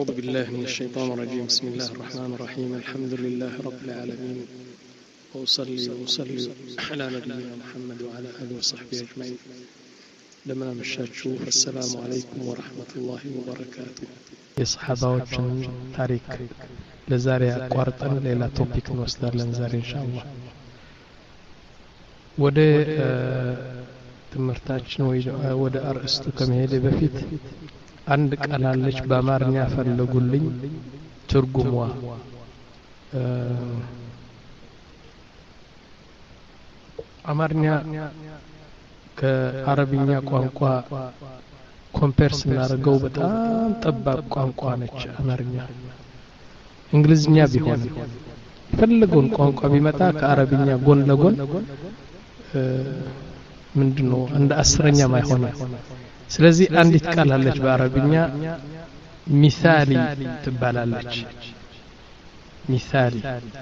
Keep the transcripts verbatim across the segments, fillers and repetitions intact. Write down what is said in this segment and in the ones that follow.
أعوذ بالله من الشيطان الرجيم بسم الله الرحمن الرحيم الحمد لله رب العالمين وأصلي وأصلي على نبينا محمد وعلى آله وصحبه أجمعين لما مشاهدوا السلام عليكم ورحمة الله وبركاته الصحابة تاريخ لزاري أقوارتنا ليلة توبيك نوصدر لنزاري إن شاء الله وده ትምህርታችን ወደ አርእስቱ ከመሄድ በፊት አንድ ቃል አለች በአማርኛ ፈልጉልኝ ትርጉሟ አማርኛ ከአረብኛ ቋንቋ ኮምፔርስ እናደርገው በጣም ጠባብ ቋንቋ ነች አማርኛ እንግሊዝኛ ቢሆን ፈለጉን ቋንቋ ቢመጣ ከአረብኛ ጎን ለጎን ምንድነው እንደ አስረኛ ማይሆነ ስለዚህ አንዲት ቃል አለች በአረብኛ ሚሳሊ ትባላለች ሚሳሊ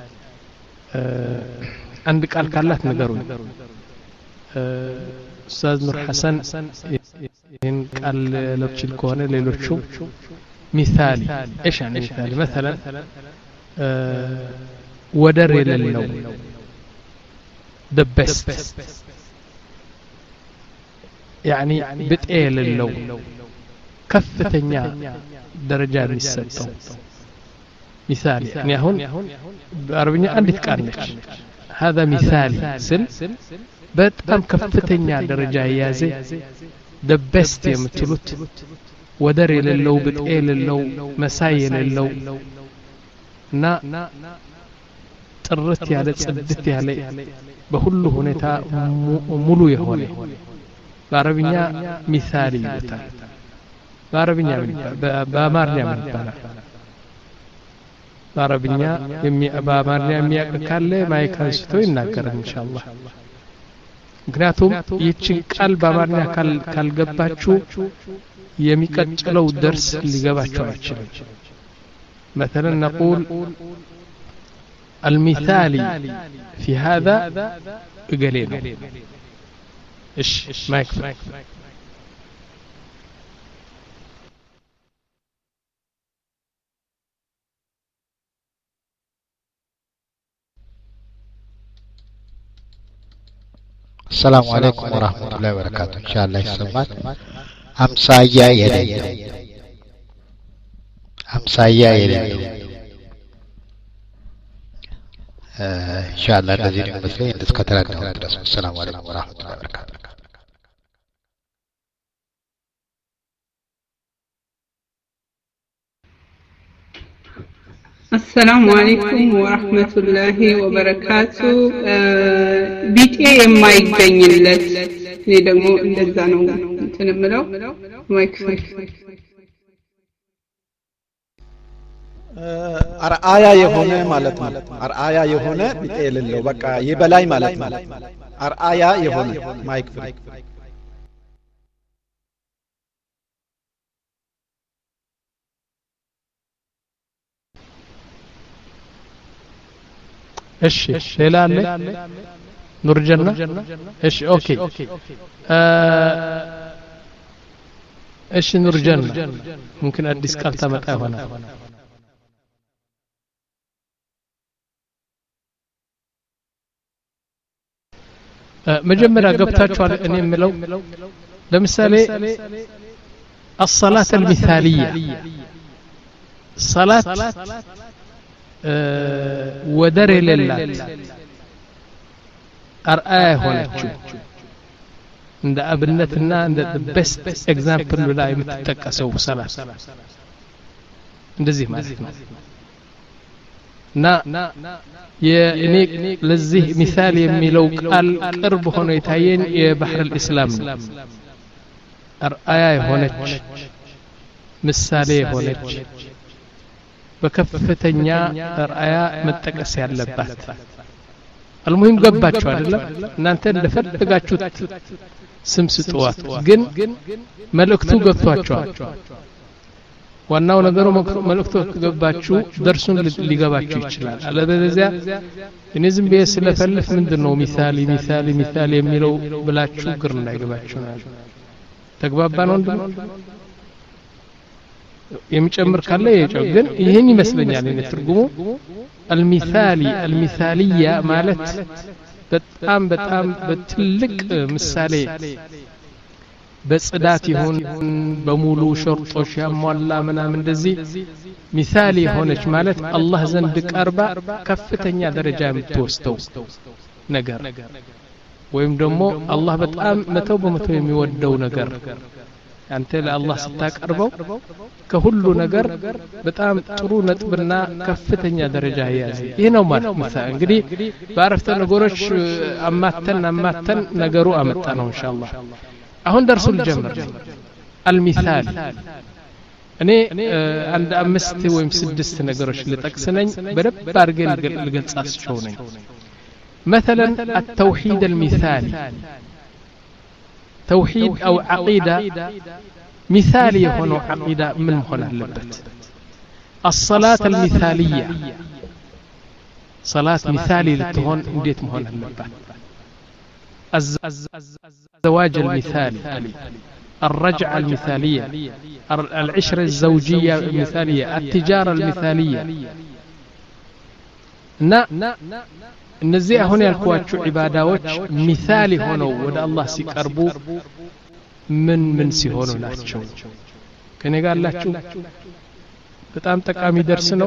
አንድ ቃል ካላት ነገሩን ኡስታዝ ኑር ሐሰን ይህን ቃል ለብችል ከሆነ ሌሎቹ ሚሳሊ ايش يعني ሚሳሊ مثلا ወደር የሌለው the best يعني بتقيل اللو كفتنيا درجة የሚሰጠው مثال يعني هون بعربية عندي تقارنش هذا مثال سل በጣም ከፍተኛ ደረጃ ያዘ the best የምትሉት ወደር የሌለው ብትቀይል የሌለው መሳይ የሌለው እና ጥርት ያለ ጽድት ያለ በሁሉ ሁኔታ ሙሉ የሆነ በአረብኛ ሚሳሊ ይባላል በአረብኛ በአማርኛ ይባላል በአረብኛ በአማርኛ የሚያቀካለ ማይካንስቶ ይናገራል ኢንሻአላህ ምክንያቱም ይህችን ቃል በአማርኛ ካልገባችሁ የሚቀጥለው ደርስ ሊገባችሁ አይችልም مثلا نقول المثالي في هذا قليل ايش ما يكفي السلام عليكم ورحمة الله وبركاته إن شاء الله يسمعك أمسايا يلي أمسايا يلي إن شاء الله نزيد المسلمين نتكترنا السلام عليكم ورحمة الله وبركاته السلام عليكم ورحمة الله وبركاته بيتي ما يجنيلت እኔ ደግሞ እንደዛ ነው እንትንምለው ማይክሮፎን አርአያ የሆነ ማለት ነው አርአያ የሆነ ቢጤልለው በቃ የበላይ ማለት ነው አርአያ የሆነ ማይክ ፍሪ እሺ ሌላ አለ ኑር ጀና እሺ ኦኬ እሺ ኑር ጀና ممكن አዲስ ቃል ታመጣ ይሆናል መጀመሪያ ገብታችኋል እኔ የምለው ለምሳሌ الصلاه المثاليه صلاه ወደር የሌላት አርአያ ሆነችው እንደ አብነትና እንደ ቤስት ኤግዛምፕል ላይ የምትጠቀሰው ሰላት እንደዚህ ማለት ነው እና የእኔ ለዚህ ምሳሌ የሚለው ቃል ቅርብ ሆኖ የታየኝ የባህር الاسلام ነው አርአያ ሆነች ምሳሌ ሆነች በከፍተኛ አርአያ መጠቀስ ያለባት المهم ገባችሁ አይደለም እናንተ እንደፈለጋችሁት ስም ስጡዋት ግን መልእክቱ ገብቷችኋል ዋናው ነገሩ መልእክቱ ገባችሁ ደርሱን ሊገባችሁ ይችላል አለበለዚያ እኔ ዝም ብዬ ስለፈልፍ ምንድነው ሚሳሊ ሚሳሊ ሚሳሊ የሚለው ብላችሁ ግር እንዳይገባችሁ ነው ተግባባን ወንድም የሚጨምር ካለ ይጨምር ግን ይሄን ይመስለኛል እኔ ትርጉሙ المثالي المثالية ማለት በጣም በጣም በትልቅ ምሳሌ በጽዳት ይሁን በሙሉ ሸርጦች ያሟላ ምናምን እንደዚህ ምሳሌ ሆነች ማለት አላህ ዘንድ ቀርባ ከፍተኛ ደረጃ የምትወስደው ነገር ወይም ደግሞ አላህ በጣም መተው በመተው የሚወደው ነገር አንተ ለአላህ ስታቀርበው ከሁሉ ነገር በጣም ጥሩ ነጥብና ከፍተኛ ደረጃ ያዘ ይሄ ነው ማለት ምሳሌ እንግዲህ ባረፍተ ነገሮች አማተን አማተን ነገሩ አመጣ ነው ኢንሻአላህ አሁን ደርሱ ልጀምር المثال እኔ አንድ አምስት ወይም ስድስት ነገሮች ልጠቅስነኝ በደብ አድርጌ ልገልጻቸው ነኝ مثلا التوحيد المثالي توحيد أو عقيدة مثالي يكون عقيدة من هنا اللبت الصلاة المثالية صلاة مثالي لتهون انديت مهنا اللبت الزواج المثالي الرجعة المثالية العشرة الزوجية المثالية التجارة المثالية نا እነዚህ አሁን ያልኳችሁ ዒባዳዎች ሚሳሊ ሆነው ወደ አላህ ሲቀርቡ ምን ምን ሲሆኑ ናቸው ከኔ ጋር አላችሁ በጣም ጠቃሚ ደርስ ነው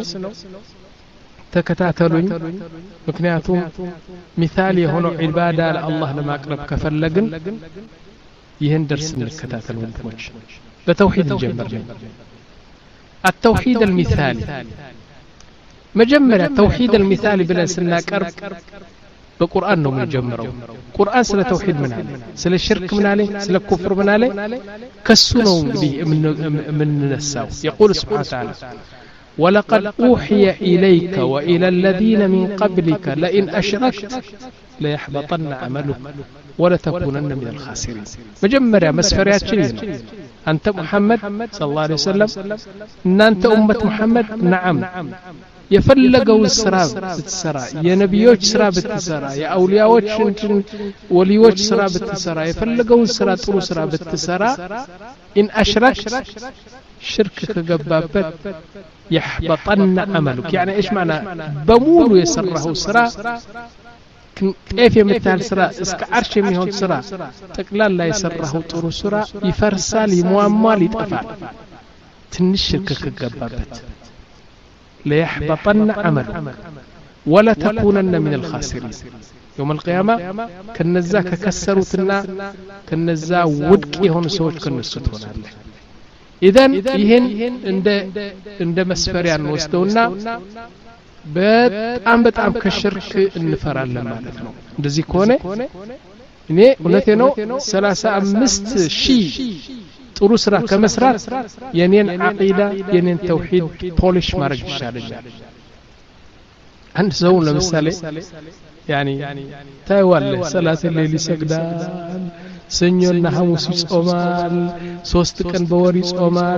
ተከታተሉኝ ምክንያቱም ሚሳሊ የሆነው ዒባዳ ለአላህ ለማቅረብ ከፈለግን ይህን ደርስ እንከታተል ወንድሞች በተውሂድ ጀምር التوحيد المثالي مجمرة توحيد المثال بلا سناقرب بقرآن نو مجمرو قرآن سلا توحيد من عليه سلا الشرك من عليه سلا الكفر من عليه كسنو من من نساو يقول سبحانه وتعالى ولقد أوحي إليك وإلى الذين من قبلك لئن أشركت ليحبطن عملك ولتكونن من الخاسرين مجمرة مسفريات شرينا أنت محمد صلى الله عليه وسلم إن أنت أمة محمد نعم የፈለገውን ስራ ብትሰራ የነቢዮች ስራ ብትሰራ የአውሊያዎች ወሊዮች ስራ ብትሰራ የፈለገውን ስራ ጥሩ ስራ ብትሰራ ኢን አሽረክ ሽርክ ከገባበት يحبطن عملك يعني ايش معنى በሙሉ የሰራው ስራ كيف የምታል ስራ እስከ አርሽ የሚሆን ስራ ጠቅላላ የሰራው ጥሩ ስራ ይፈርሳል ይሟሟል ይጠፋል ትንሽ ሽርክ ከገባበት ليحبطن عمل ولا تكونن من الخاسرين يوم القيامة كنزا ككسروتنا كنزا ودق يهون سوج كنسوت هنا إذن يهن عند عند مسفريان وستونا በጣም በጣም ከሽርክ እንፈራለን ማለት ነው እንደዚህ ከሆነ እኔ እውነቴ ነው ሰላሳ አምስት ሺህ ጥሩ ስራ ከመስራት የኔን አቂዳ የኔን ተውሂድ ፖሊሽ ማድረግ ይሻለኛል አንድ ሰው ለምሳሌ ያኒ ታይዋለ ሰላት ሌሊ ሰግዳል ሰኞና ሐሙስ ይጾማል ሶስት ቀን በወር ይጾማል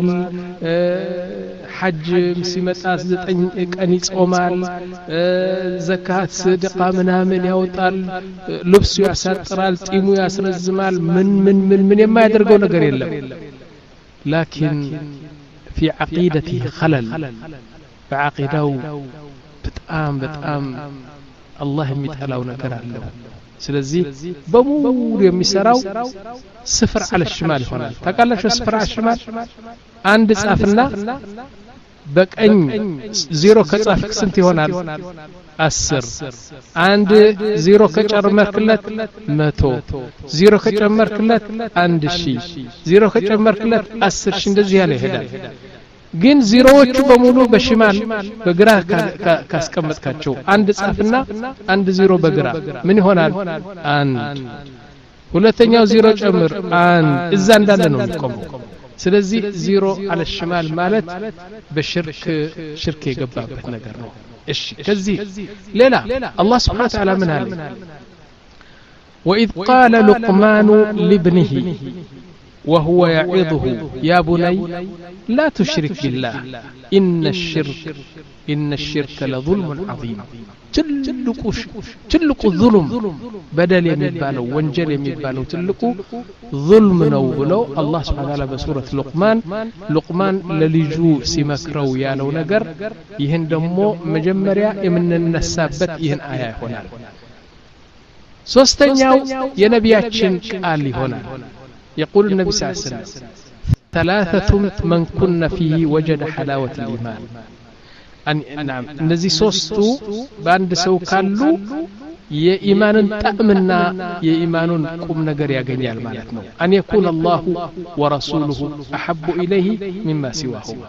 ሐጅ ሲመጣ ዘጠኝ ቀን ይጾማል ዘካት ሰደቃ ምናምን ያወጣል ልብሱ ያሳጥራል ጢሙ ያስረዝማል ምን ምን ምን ምን የማያደርገው ነገር የለም لكن في عقيدته خلل بعقيدته بتام بتام الله يمتلاو ነገር አለው ስለዚህ በሙሉ የሚሰራው ስፍር على الشمال ይሆናል ታውቃላችሁ ስፍር على الشمال አንድ ጻፍና በቀኝ ዜሮ ከጻፍክ ስንት ይሆናል አስር አንድ ዜሮ ከጨመርክለት መቶ ዜሮ ከጨመርክለት አንድ ሺህ ዜሮ ከጨመርክለት አስር ሺህ እንደዚህ ያለ ይሄዳል ግን ዜሮዎቹ በሙሉ በሽማል በግራ ካስቀመጥካቸው አንድ ጻፍና አንድ ዜሮ በግራ ምን ይሆናል አንድ ሁለተኛው ዜሮ ጨምር አንድ እዛ እንዳለ ነው የሚቆመው ስለዚህ ዜሮ على الشمال ማለት በሽርክ ሽርክ የገባበት ነገር ነው እሺ ከዚህ ሌላ አላህ Subhanahu Wa Ta'ala ምን አለ وإذ قال لقمان لابنه وهو يعظه يا بني لا تشرك بالله إن الشرك إن الشرك لظلم عظيم تلقوا تلقوا الظلم بدل يمبالو وانجل يمبالو تلقوا ظلم نو بلو الله سبحانه وتعالى بسورة لقمان لقمان للجو سيمكرو يالو نجر يهن دمو مجمريا من النسابت يهن آية هنا سوستنياو ينبياتشن قال لي هنا يقول النبي صلى الله عليه وسلم ثلاثة من كن فيه وجد حلاوة الإيمان أن نعم الذي سوستو باند سو كالو የኢማንን ጣዕምና የኢማኑን ቁም ነገር ያገኛል ማለት ነው أن يكون الله ورسوله أحب إليه مما سواه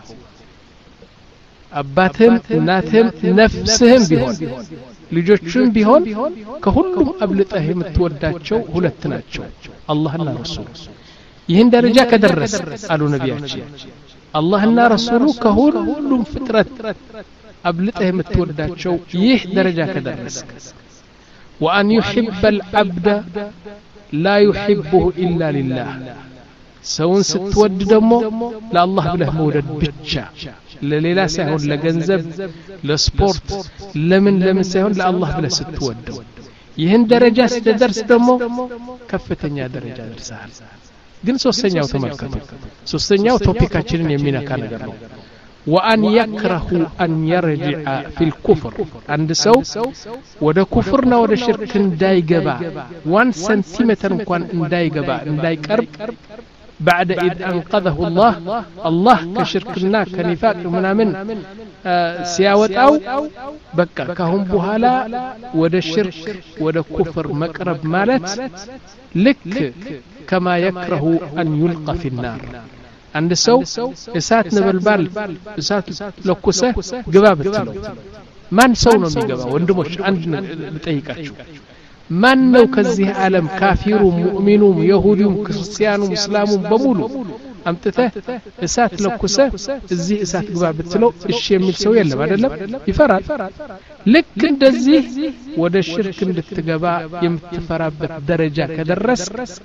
አባትም እናትም ነፍስህም ቢሆን ልጆችም ቢሆን ከሁሉም አብልጠህ የምትወዳቸው ሁለት ናቸው አላህና ረሱሉ ይህን ደረጃ ከደረስ አሉ ነቢያችን አላህና ረሱሉ ከሁሉም ፍጥረት አብልጠህ የምትወዳቸው ይህ ደረጃ ከደረስ وأن يحب العبد لا يحبه إلا لله سون ستود دمو لا الله بله مولد بتشا لليلا سيهون لجنزب لسبورت لمن لمن سيهون لا الله بله ستود يهن درجة ستدرس دمو كفتنيا درجة درسها ግን ሶስተኛው ተመልከቱ ሶስተኛው ቶፒካችንን የሚነካ ነገር ነው وأن يكره أن يرجع في الكفر عند سو وده كفرنا وده شرك نداي جبا وان سنتيمتر كان نداي جبا نداي كرب بعد إذ أنقذه الله الله كشركنا كنفاق منامن آه سياوت أو بكا كهم بهالا وده شرك وده كفر مقرب مالت لك كما يكره أن يلقى في النار عند سو إسات نبلبال إسات لكوسة جباب التلو من سونا ميجابا وندمش عندنا بتأيكاتشو من نو كزيه عالم كافر مؤمن يهودي كريستيان مسلم بمولو أمتته إسات لكوسة زي إسات جباب التلو الشيء من سويه اللي بعد اللي يفرد لكن دزيه وده الشرك اللي تجابا يمتفرد بالدرجة كدرس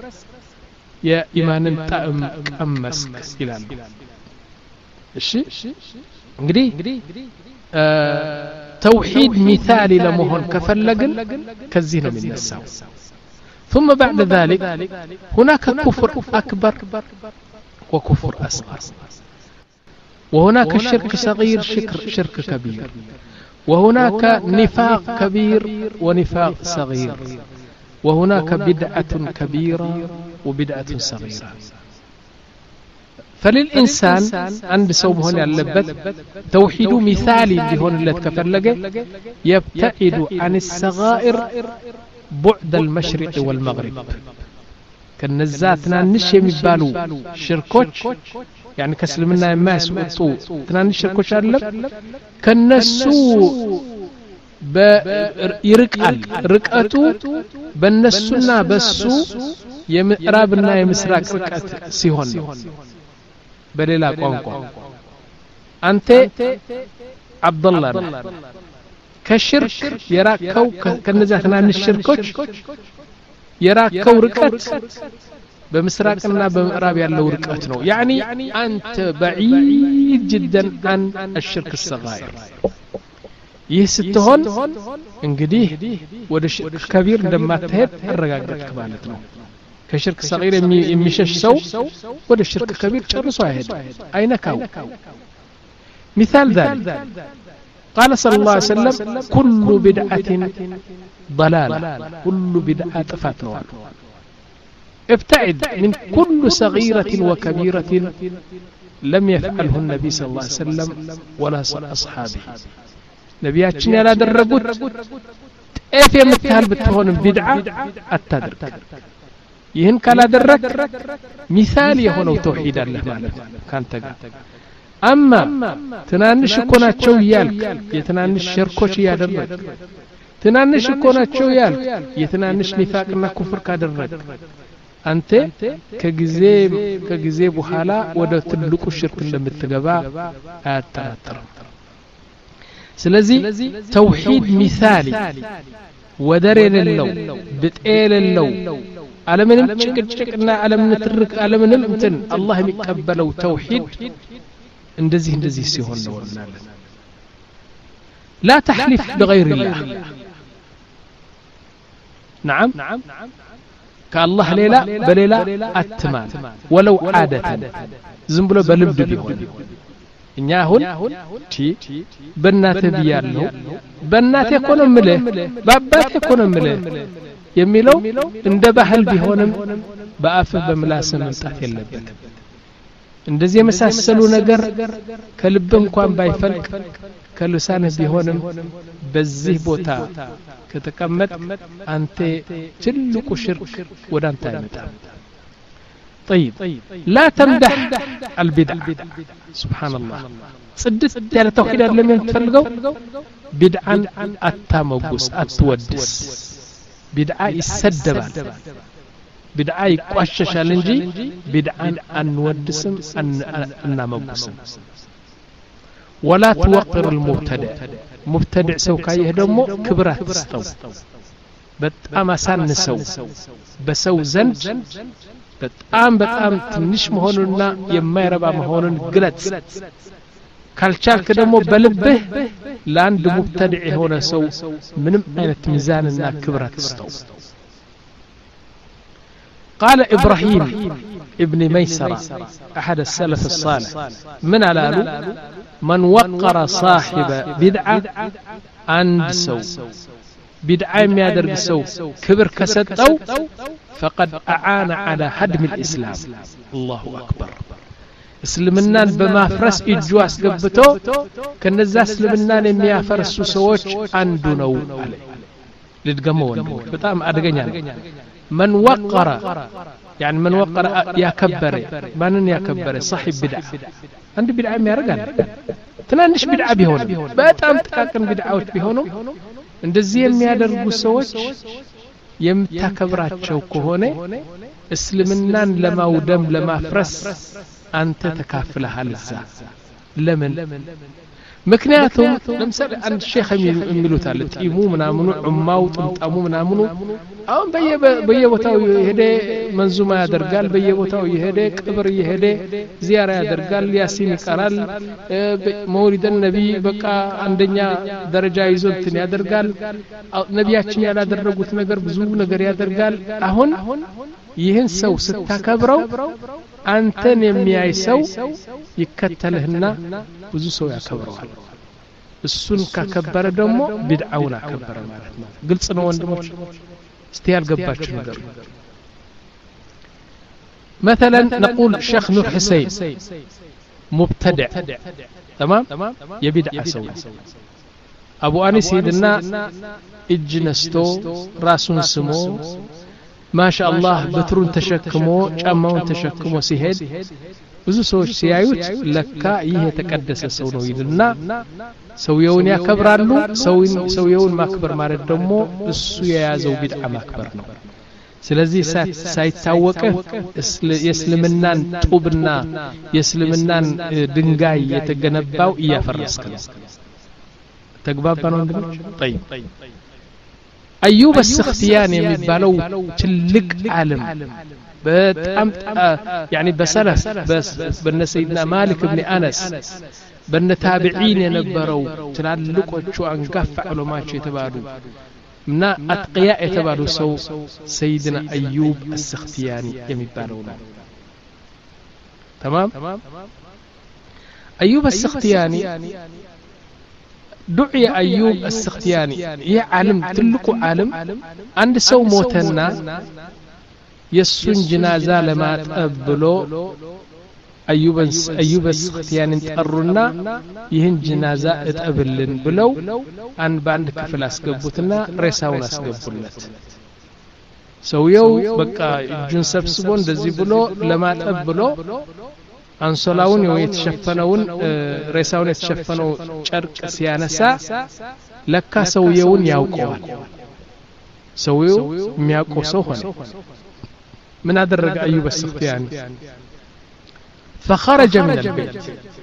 يا إيمان تأم أمسك إلى الشيء قدي آه توحيد مثالي لمهن كفلقل كالزين من الساو ثم بعد ذلك هناك كفر أكبر وكفر أصغر وهناك شرك صغير شرك, شرك كبير وهناك نفاق كبير ونفاق صغير وهناك بدعة كبيرة وبدعة صغيرة فللإنسان عند سومهن اللبت توحيد مثالي لهن اللي تكفلقه يبتعد عن الصغائر بعد المشرق والمغرب كالنزاتنا نشي مبالو شركوش يعني كسلمنا يماس وطو تناني شركوش اللب كالنسو يرقال رقاتو بالنسونا بسو يمقرابنا يمسراق رقات سيهون بليلا قوانقو أنت عبد الله كشرك يراكو كنزاتنا نشركوش يراكو رقات بمسراقنا بمقراب يالو رقات نو يعني أنت بعيد جدا عن الشرك الصغير ይህ ስትሆን እንግዲህ ወደ ሽርክ ከቢር እንደማትሄድ አረጋግጠክ ማለት ነው ከሽርክ ሰጊር የሚሸሽ ሰው ወደ ሽርክ ከቢር ጨርሶ አይሄድ አይነካው مثال ذلك قال صلى الله عليه وسلم كل بدعة ضلالة كل بدعة طفات نوال ابتعد من كل صغيرة وكبيرة لم يفعله النبي صلى الله عليه وسلم ولا أصحابه ነቢያችን ያላደረጉት ጤፍ የምትሃል ብትሆን ቢድዓ አታድርግ ይህን ካላደረክ ሚሳል የሆነው ተውሂድ አለ ማለት ካንተ ጋር አማ ትናንሽ እኮ ናቸው ይያልክ የትናንሽ ሽርኮች ያደረግ ትናንሽ እኮ ናቸው ይያልክ የትናንሽ ኒፋቅና ኩፍር ካደረግ አንተ ከጊዜ ከጊዜ በኋላ ወደ ትልቁ ሽርክ እንደምትገባ አያጠራጥርም ስለዚህ ተውሂድ ሚሳሊ ወደር የሌለው ብጤ የሌለው ዓለምንም ጭቅጭቅና ዓለምን ትርክ ዓለምንም እንትን አላህ የሚቀበለው ተውሂድ እንደዚህ እንደዚህ ሲሆን ነው እንላለን لا تحلف بغير الله نعم كالله ليلة بليلة أتمان ولو عادة ዝም ብሎ በልምድ ቢሆን እኛ አሁን ቲ በእናቴ ብያለሁ በእናቴ እኮ ነው የምልህ በአባቴ እኮ ነው የምልህ የሚለው እንደ ባህል ቢሆንም በአፍ በምላስ መምጣት የለበትም እንደዚህ የመሳሰሉ ነገር ከልብ እንኳን ባይፈልቅ ከልሳንህ ቢሆንም በዚህ ቦታ ከተቀመጥ አንተ ትልቁ ሽርክ ወደ አንተ አይመጣም طيب لا تمدح البدع سبحان الله صدت على توحيد لم يتفلقوا بدعا التموجس التودس بدعا يسدبال بدعا يقششال እንጂ بدعا انودسم ان نموجسم ولا توقر المبتدع مبتدع سو كايه دمو كبرات تستو በጣም አሳንሰው በሰው ዘንድ በጣም በጣም ትንሽ መሆኑንና የማይረባ መሆኑን ግለጽ ካልቻልክ ደግሞ በልብህ ለአንድ ሙብተድዕ የሆነ ሰው ምንም አይነት ሚዛንና ክብረት ተስተው قال إبراهيم ابن ميسرة أحد السلف الصالح من على من وقر صاحب بدعة عند سو بدعة ما يدرج سو كبر كسدتو فقد أعان على هدم الإسلام الله أكبر اسلمنان بمافرس إجواس قبتو كنزا اسلمنان يميافرس سووش عندنو عليه لتقمون بتام أدقنيان من وقر يعني من وقر يا كبر من يا كبر صاحب بدعة عند بدعة ما يرجع تنانش بدعة بيهون بتام تكاكن بدعوت بيهونو እንደዚህ የሚያደርጉ ሰዎች የምታከብራቸው ከሆነ እስልምናን ለማውደም ለማፍረስ አንተ ተካፍለሃል እዛ ለምን ምክንያቱም ለምሳሌ አንድ ሼህ የሚሉት አለ ጢሙ ምናምኑ ዑማው ጥምጣሙ ምናምኑ አሁን በየቦታው ይሄደ መንዙማ ያደርጋል በየቦታው ይሄደ ቅብር ይሄደ ዚያራ ያደርጋል ያሲን ይቀራል መውሊድ ነብይ በቃ አንደኛ ደረጃ ይዞ እንትን ያደርጋል ነብያችን ያላደረጉት ነገር ብዙ ነገር ያደርጋል አሁን ይህን ሰው ስታከብረው አንተን የሚያይ ሰው ይከተልህና ብዙ ሰው ያከብረዋል እሱን ካከበረ ደግሞ ቢድዓውን አከበረ ማለት ነው ግልጽ ነው ወንድሞች እስቲ ያልገባችሁ ነገር مثلا نقول شيخ نور حسين مبتدع تمام يبدع سوي ابو انس يدنا اجنستو راسون سمو ما شاء الله بترون تشكمو ጫማውን ተሸክሞ ሲሄድ ብዙ ሰዎች ሲያዩት ለካ ይሄ የተቀደሰ ሰው ነው ይልና ሰውየውን ያከብራሉ ሰውየውን ማክበር ማለት ደግሞ እሱ የያዘው ቢድዓ ማክበር ነው ስለዚህ ሳይታወቀ የእስልምናን ጡብና የእስልምናን ድንጋይ የተገነባው እያፈረስክ ነው ተግባባን ወንድሞች طيب أيوب السختياني የሚባለው ትልቅ ዓለም በጣም يعني بسلف بس بن سيدنا مالك بن أنس بن تابعين የነበረው ትላልቆቹ አንጋፋ ዑለማዎች የተባሉ እና አጥቂያ የተባሉ ሰው سيدنا أيوب السختياني የሚባለው ነው تمام أيوب السختياني دعي أيوب السختياني يا عالم تلقوا عالم عند سو موتنا يسون جنازة لما تقبلوا أيوب أيوب السختياني تقرنا يهن جنازة تقبلن بلو عن باند كفل أسقبوتنا رساون أسقبولت سويو بقى جنسب سبون دزي بلو لما تقبلوا አንሶላውን የተሸፈነውን ሬሳውን የተሸፈነው ጨርቅ ሲያነሳ ለካ ሰውየውን ያውቀዋል ሰውየው የሚያውቀው ሰው ሆነ ምን አደረገ አዩብ السختياني فخرج من البيت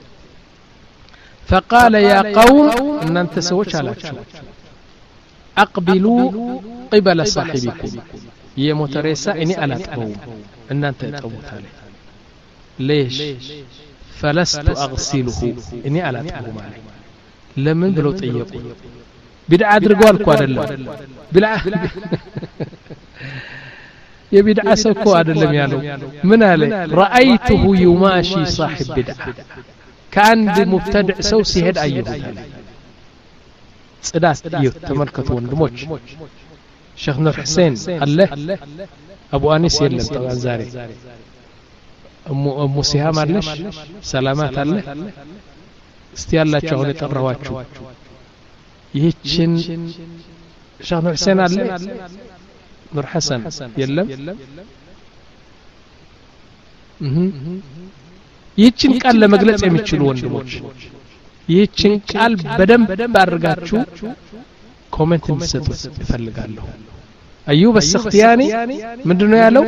فقال يا قوم ان انت سويت علىكم اقبلوا قبل صاحبكم የሞተ ሬሳ እኔ አላጥበውም እናንተ እጠቡታለ ليش فلست اغسله እኔ አላጥበውም ማለት ለምን ብለው ጠየቁ ቢድዓ አድርገው አልኩ አይደለም ቢድዓ የቢድዓ ሰው እኮ አይደለም ያለው ምን አለ رأيته يماشي صاحب بدعة كأند مبتدع سو ሲሄድ አየሁት አለ ጽዳት ይው ተመልከቱ ወንድሞች ሼክ ኑር ሁሴን አለ አቡ አኒስ የለም طبعا ዛሬ እሙ እሙ ሲሃም አለሽ ሰላማት አለ እስቲ ያላችሁ አሁን የጠራዋችሁ ይህችን ሼክ ኑር ሁሴን አለ ኑር ሐሰን የለም እህ ይህችን ቃል ለመግለጽ የሚችሉ ወንድሞች ይህችን ቃል በደንብ አድርጋችሁ ኮሜንት እንድትሰጡ እፈልጋለሁ አዩብ አስኽቲያኒ ምንድነው ያለው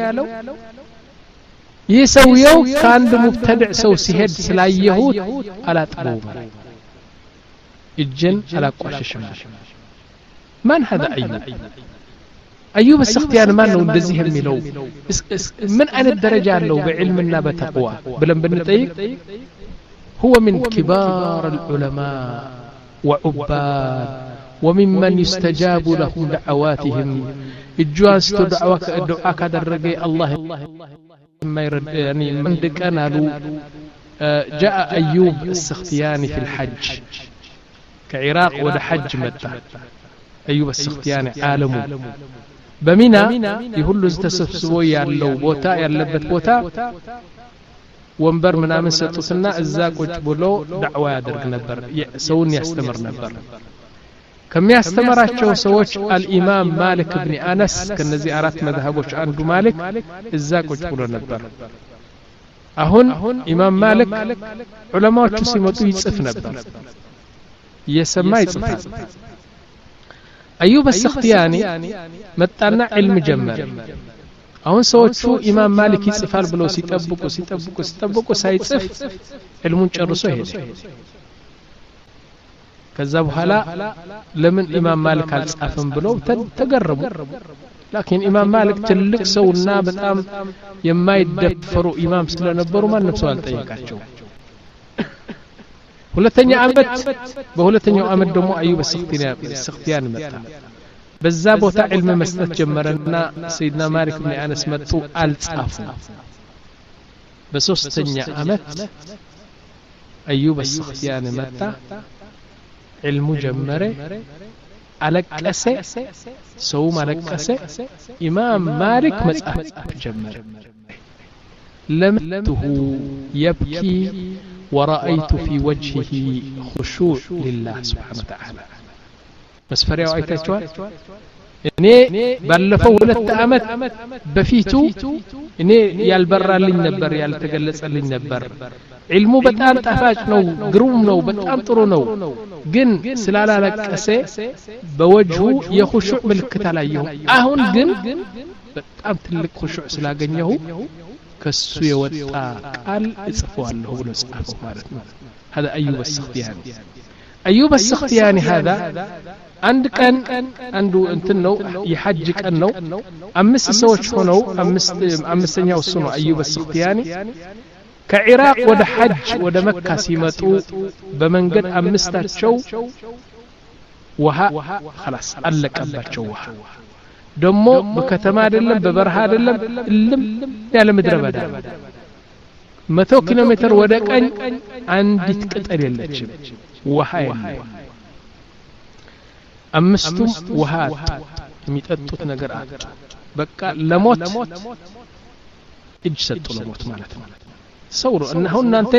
ይህ ሰውየው ከአንድ ሙብተድዕ ሰው ሲሄድ ስላየሁት አላጥበውም እጅን አላቋሸሽም ማን هذا አዩብ አዩብ አስኽቲያኒ ማን ነው እንደዚህ የሚለው ምን አይነት ደረጃ አለው በዕልምና በተቅዋ ብለን ብንጠይቅ هو من كبار العلماء وعباد وممن يستجاب لهم دعواتهم الجواز دعوة دعاء كدرجة الله ما يرد يعني من كانوا جاء أيوب السختياني في الحج كعراق وده حج متى أيوب السختياني عالم بمنا يقول له تسبسبوا ያለው ቦታ ያለበት ቦታ ወንበር ምናምን ሰጡትና እዛ ቁጭ ብሎ ዳዕዋ ያደርግ ነበር ሰውን ያስተምር ነበር ከሚያስተምራቸው ሰዎች አልኢማም ማሊክ ኢብኑ አነስ ከነዚህ አራት መዝሐቦች አንዱ ማሊክ እዛ ቁጭ ብሎ ነበር አሁን ኢማም ማሊክ ዑለማዎቹ ሲመጡ ይጽፍ ነበር የሰማ ይጽፋል አዩብ አስኽቲያኒ መጣና ዒልም ጀመረ አሁን ሰዎቹ ኢማም ማሊክ ይጽፋል ብለው ሲጠብቁ ሲጠብቁ ሲጠብቁ ሳይጽፍ ዒልሙን ጨርሶ ሄደ ከዛ በኋላ ለምን ኢማም ማሊክ አልጻፈም ብለው ተገረሙ لكن ኢማም ማሊክ ትልቅ ሰውና በጣም የማይደፈሩ ኢማም ስለነበሩ ማንም ሰው አልጠየቃቸው ሁለተኛ አመት በሁለተኛው አመት ደግሞ አዩብ አስኽቲያኒ መጣ በዛ ቦታ ዒልም መስጠት ጀመረና ሰይድና ማሊክ ኢብኑ አነስ መጡ አልጻፉ በሶስተኛ አመት አዩብ አስኽቲያኒ መጣ ዒልሙ ጀመረ አለቀሰ ሰው ማለቀሰ ኢማም ማሊክ መጻፍ ጀመረ ለምቱሁ يبكي ورأيت في وجهه خشوع لله سبحانه وتعالى መስፈሪያው አይታችኋል እኔ ባለፈው ሁለት አመት በፊቱ እኔ ያልበራልኝ ነበር ያልተገለጸልኝ ነበር ዒልሙ በጣም ጣፋጭ ነው ግሩም ነው በጣም ጥሩ ነው ግን ስላላለቀሰ በወጅሁ የኹሹዕ ምልክት አላየሁ አሁን ግን በጣም ትልቅ ኹሹዕ ስላገኘሁ ከሱ የወጣ ቃል እጽፈዋለሁ ብሎ ጻፈው ማለት ነው هذا أيوب السختياني أيوب السختياني هذا عند كان عنده انتنو يحج كانو امس سوچ ሆነው امست امستኛው እሱ ነው أيوب السختياني كعراق ወደ ሐጅ ወደ መካ ሲመጡ በመንገድ አምስታቸው ውሃ خلاص አለቀባቸው ውሃ ደሞ በከተማ አይደለም በበረሃ አይደለም እልም ያለ ምድረ በዳ መቶ ኪሎ ሜትር ወደ ቀኝ አንዲት ቅጠል የለችም ውሃ የለም አምስቱም ውሃ የሚጠጡት ነገር አጡ በቃ ለሞት እጅ ሰጡ ለሞት ማለት ነው ሰውሩ እነሆ እናንተ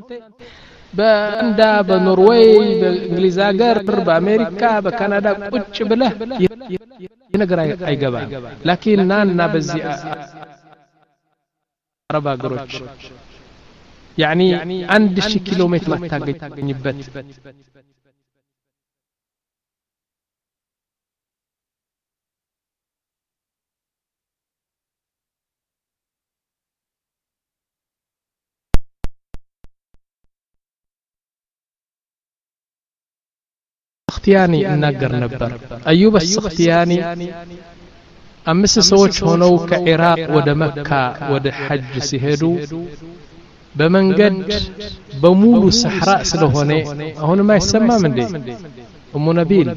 በእንዳ በኖርዌይ በእንግሊዝ ሀገር በአሜሪካ በካናዳ ቁጭ ብለህ የነገር አይገባ ላኪን ናና በዚህ አረብ ሀገሮች يعني አንድ ሺህ ኪሎ ሜትር ማታገኝበት السختياني النجر نبر أيوب السختياني አምስት ሰዎች ሆነው ከኢራቅ ወደ መካ ወደ ሐጅ ሲሄዱ በመንገድ በሙሉ ሰህራ ስለሆነ አሁንም አይሰማም እንዴ ኡሙ ነቢል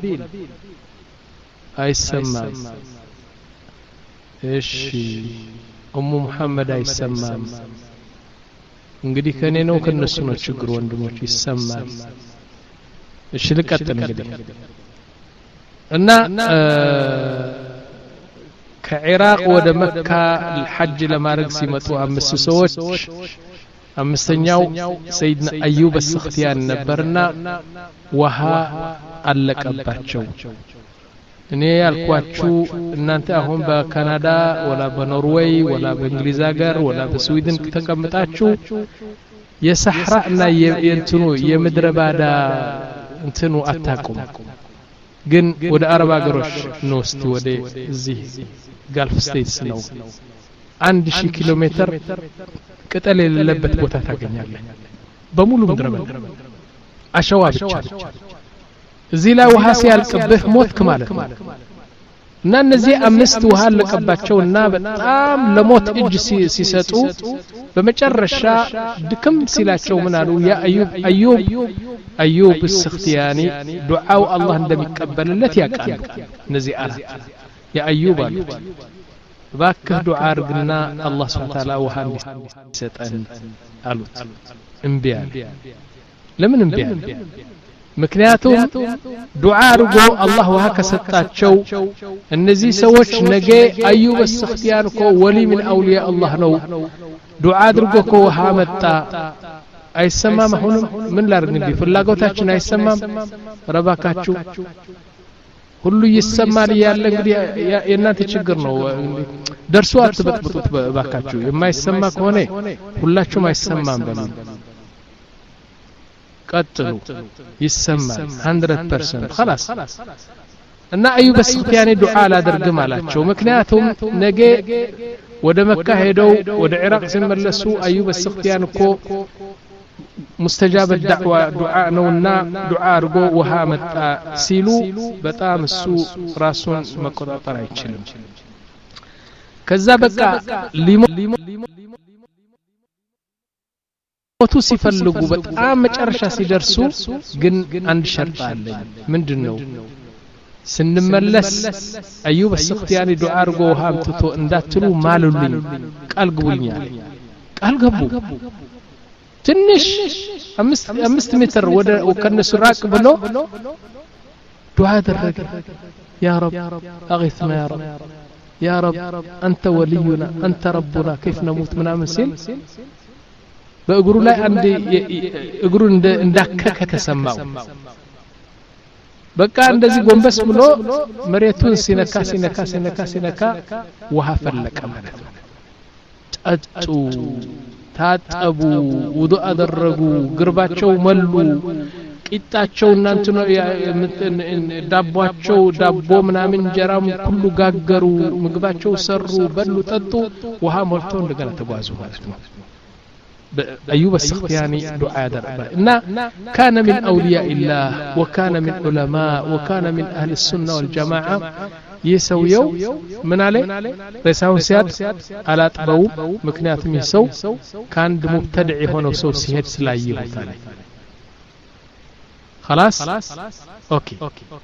አይሰማም እሺ ኡሙ መሐመድ አይሰማም እንግዲህ ከኔ ነው ከነሱ ነው ችግር ወንድሞች ይሰማል እሺ ልቀጥል እንግዲህ እና ከኢራቅ ወደ መካ الحج ለማድረግ ሲመጡ አምስት ሰዎች አምስተኛው ሰይድና አዩብ السختيان ነበርና ውሃ አለቀባቸው እኔ ያልኳችሁ እናንተ አሁን በካናዳ ወላ በኖርዌይ ወላ በእንግሊዝ ሀገር ወላ በስዊድን ተቀምጣችሁ የሰህራና የእንትኑ የምድረ ባዳ እንትኑ አታቁም ግን ወደ አረብ ሀገሮች ነው እስቲ ወደ እዚህ ጋልፍ ስቴትስ ነው አንድ ሺህ ኪሎ ሜትር ቅጠል የሌለበት ቦታ ታገኛለህ በሙሉ ምድረ ባዳ አሸዋ ብቻ እዚህ ላይ ውሃ ሲያልቅብህ ሞትክ ማለት ነው እና እነዚህ አምስት ውሃ ለቀባቸውና በጣም ለሞት እጅ ሲሰጡ በመጨረሻ ድክም ሲላቸው ምን አሉ ያ አዩብ አዩብ አዩብ السختياني ዱዓው አላህ እንደሚቀበልለት ያውቃሉ እነዚህ አራት ያ አዩብ አሉት ባክህ ዱዓ አርግና አላህ Subhanahu Ta'ala ውሃ እንዲሰጠን አሉት እምቢ አለ ለምን እምቢ አለ ምክንያቱም ዱዓ አርጎ አላህ ውሃ ከሰጣቸው እነዚህ ሰዎች ነገ አዩብ السختيان ኮ ወሊ ምን አውሊያ አላህ ነው ዱዓ አድርጎ ኮ ውሃ መጣ አይሰማም አሁንም ምን ላርግ እንዴ ፍላጎታችን አይሰማም ረባካችሁ ሁሉ ይሰማል ያለ እንግዲህ የእናንተ ችግር ነው ደርሶ አትበጥብጡት ባካችሁ የማይሰማ ከሆነ ሁላችሁም አይሰማም በሉ ቀጥሉ ይሰማል مية بالمية خلاص እና አዩብ السختياني ዱዓ አላደርግም አላቸው ምክንያቱም ነገ ወደ መካ ሄደው ወደ ኢራቅ ሲመለሱ አዩብ السختياني እኮ مستجاب الدعوة دعاء نونا دعاء رجو وها مت سيلو بتام السوء راسون مقطع يشيلون كذا بقى ليمو موتو سيفلقوا بتام مجرشة سيدرسو جن عند شرط عليه من دنو سنملس أيوب السختياني دعاء رجو وها متتو انداتلو مالو لي قال قبولني عليه قال قبو ትንሽ አምስት ሜትር ወደ ወከነሱ ራቅ ብሎ ዱዓ አደረገ ያ ረብ اغثنا يا رب يا رب انت ولينا انت ربنا كيف نموت ምናምን ሲል በእግሩ ላይ አንድ እግሩ እንዳከከ ተሰማው በቃ እንደዚህ ጎንበስ ብሎ መሬቱን ሲነካ ሲነካ ሲነካ ሲነካ ውሃ ፈለቀ ማለት ነው ጠጡ ታጠቡ ውዱ አደረጉ ግርባቸው መሉ ቂጣቸው እናንተ ነው ዳቧቸው ዳቦ ምናምን እንጀራም ሁሉ ጋገሩ ምግባቸው ሰሩ በሉ ጠጡ ውሃ ሞልተው እንደገና ተጓዙ ማለት ነው أيوب السختياني دعاء دربا إن كان من أولياء الله وكان من علماء وكان من أهل السنة والجماعة يسويو من عليه رساو سياد على تبو مكنيات ميسو كان مبتدع هنا وسو سيهد سلايه تالي خلاص أوكي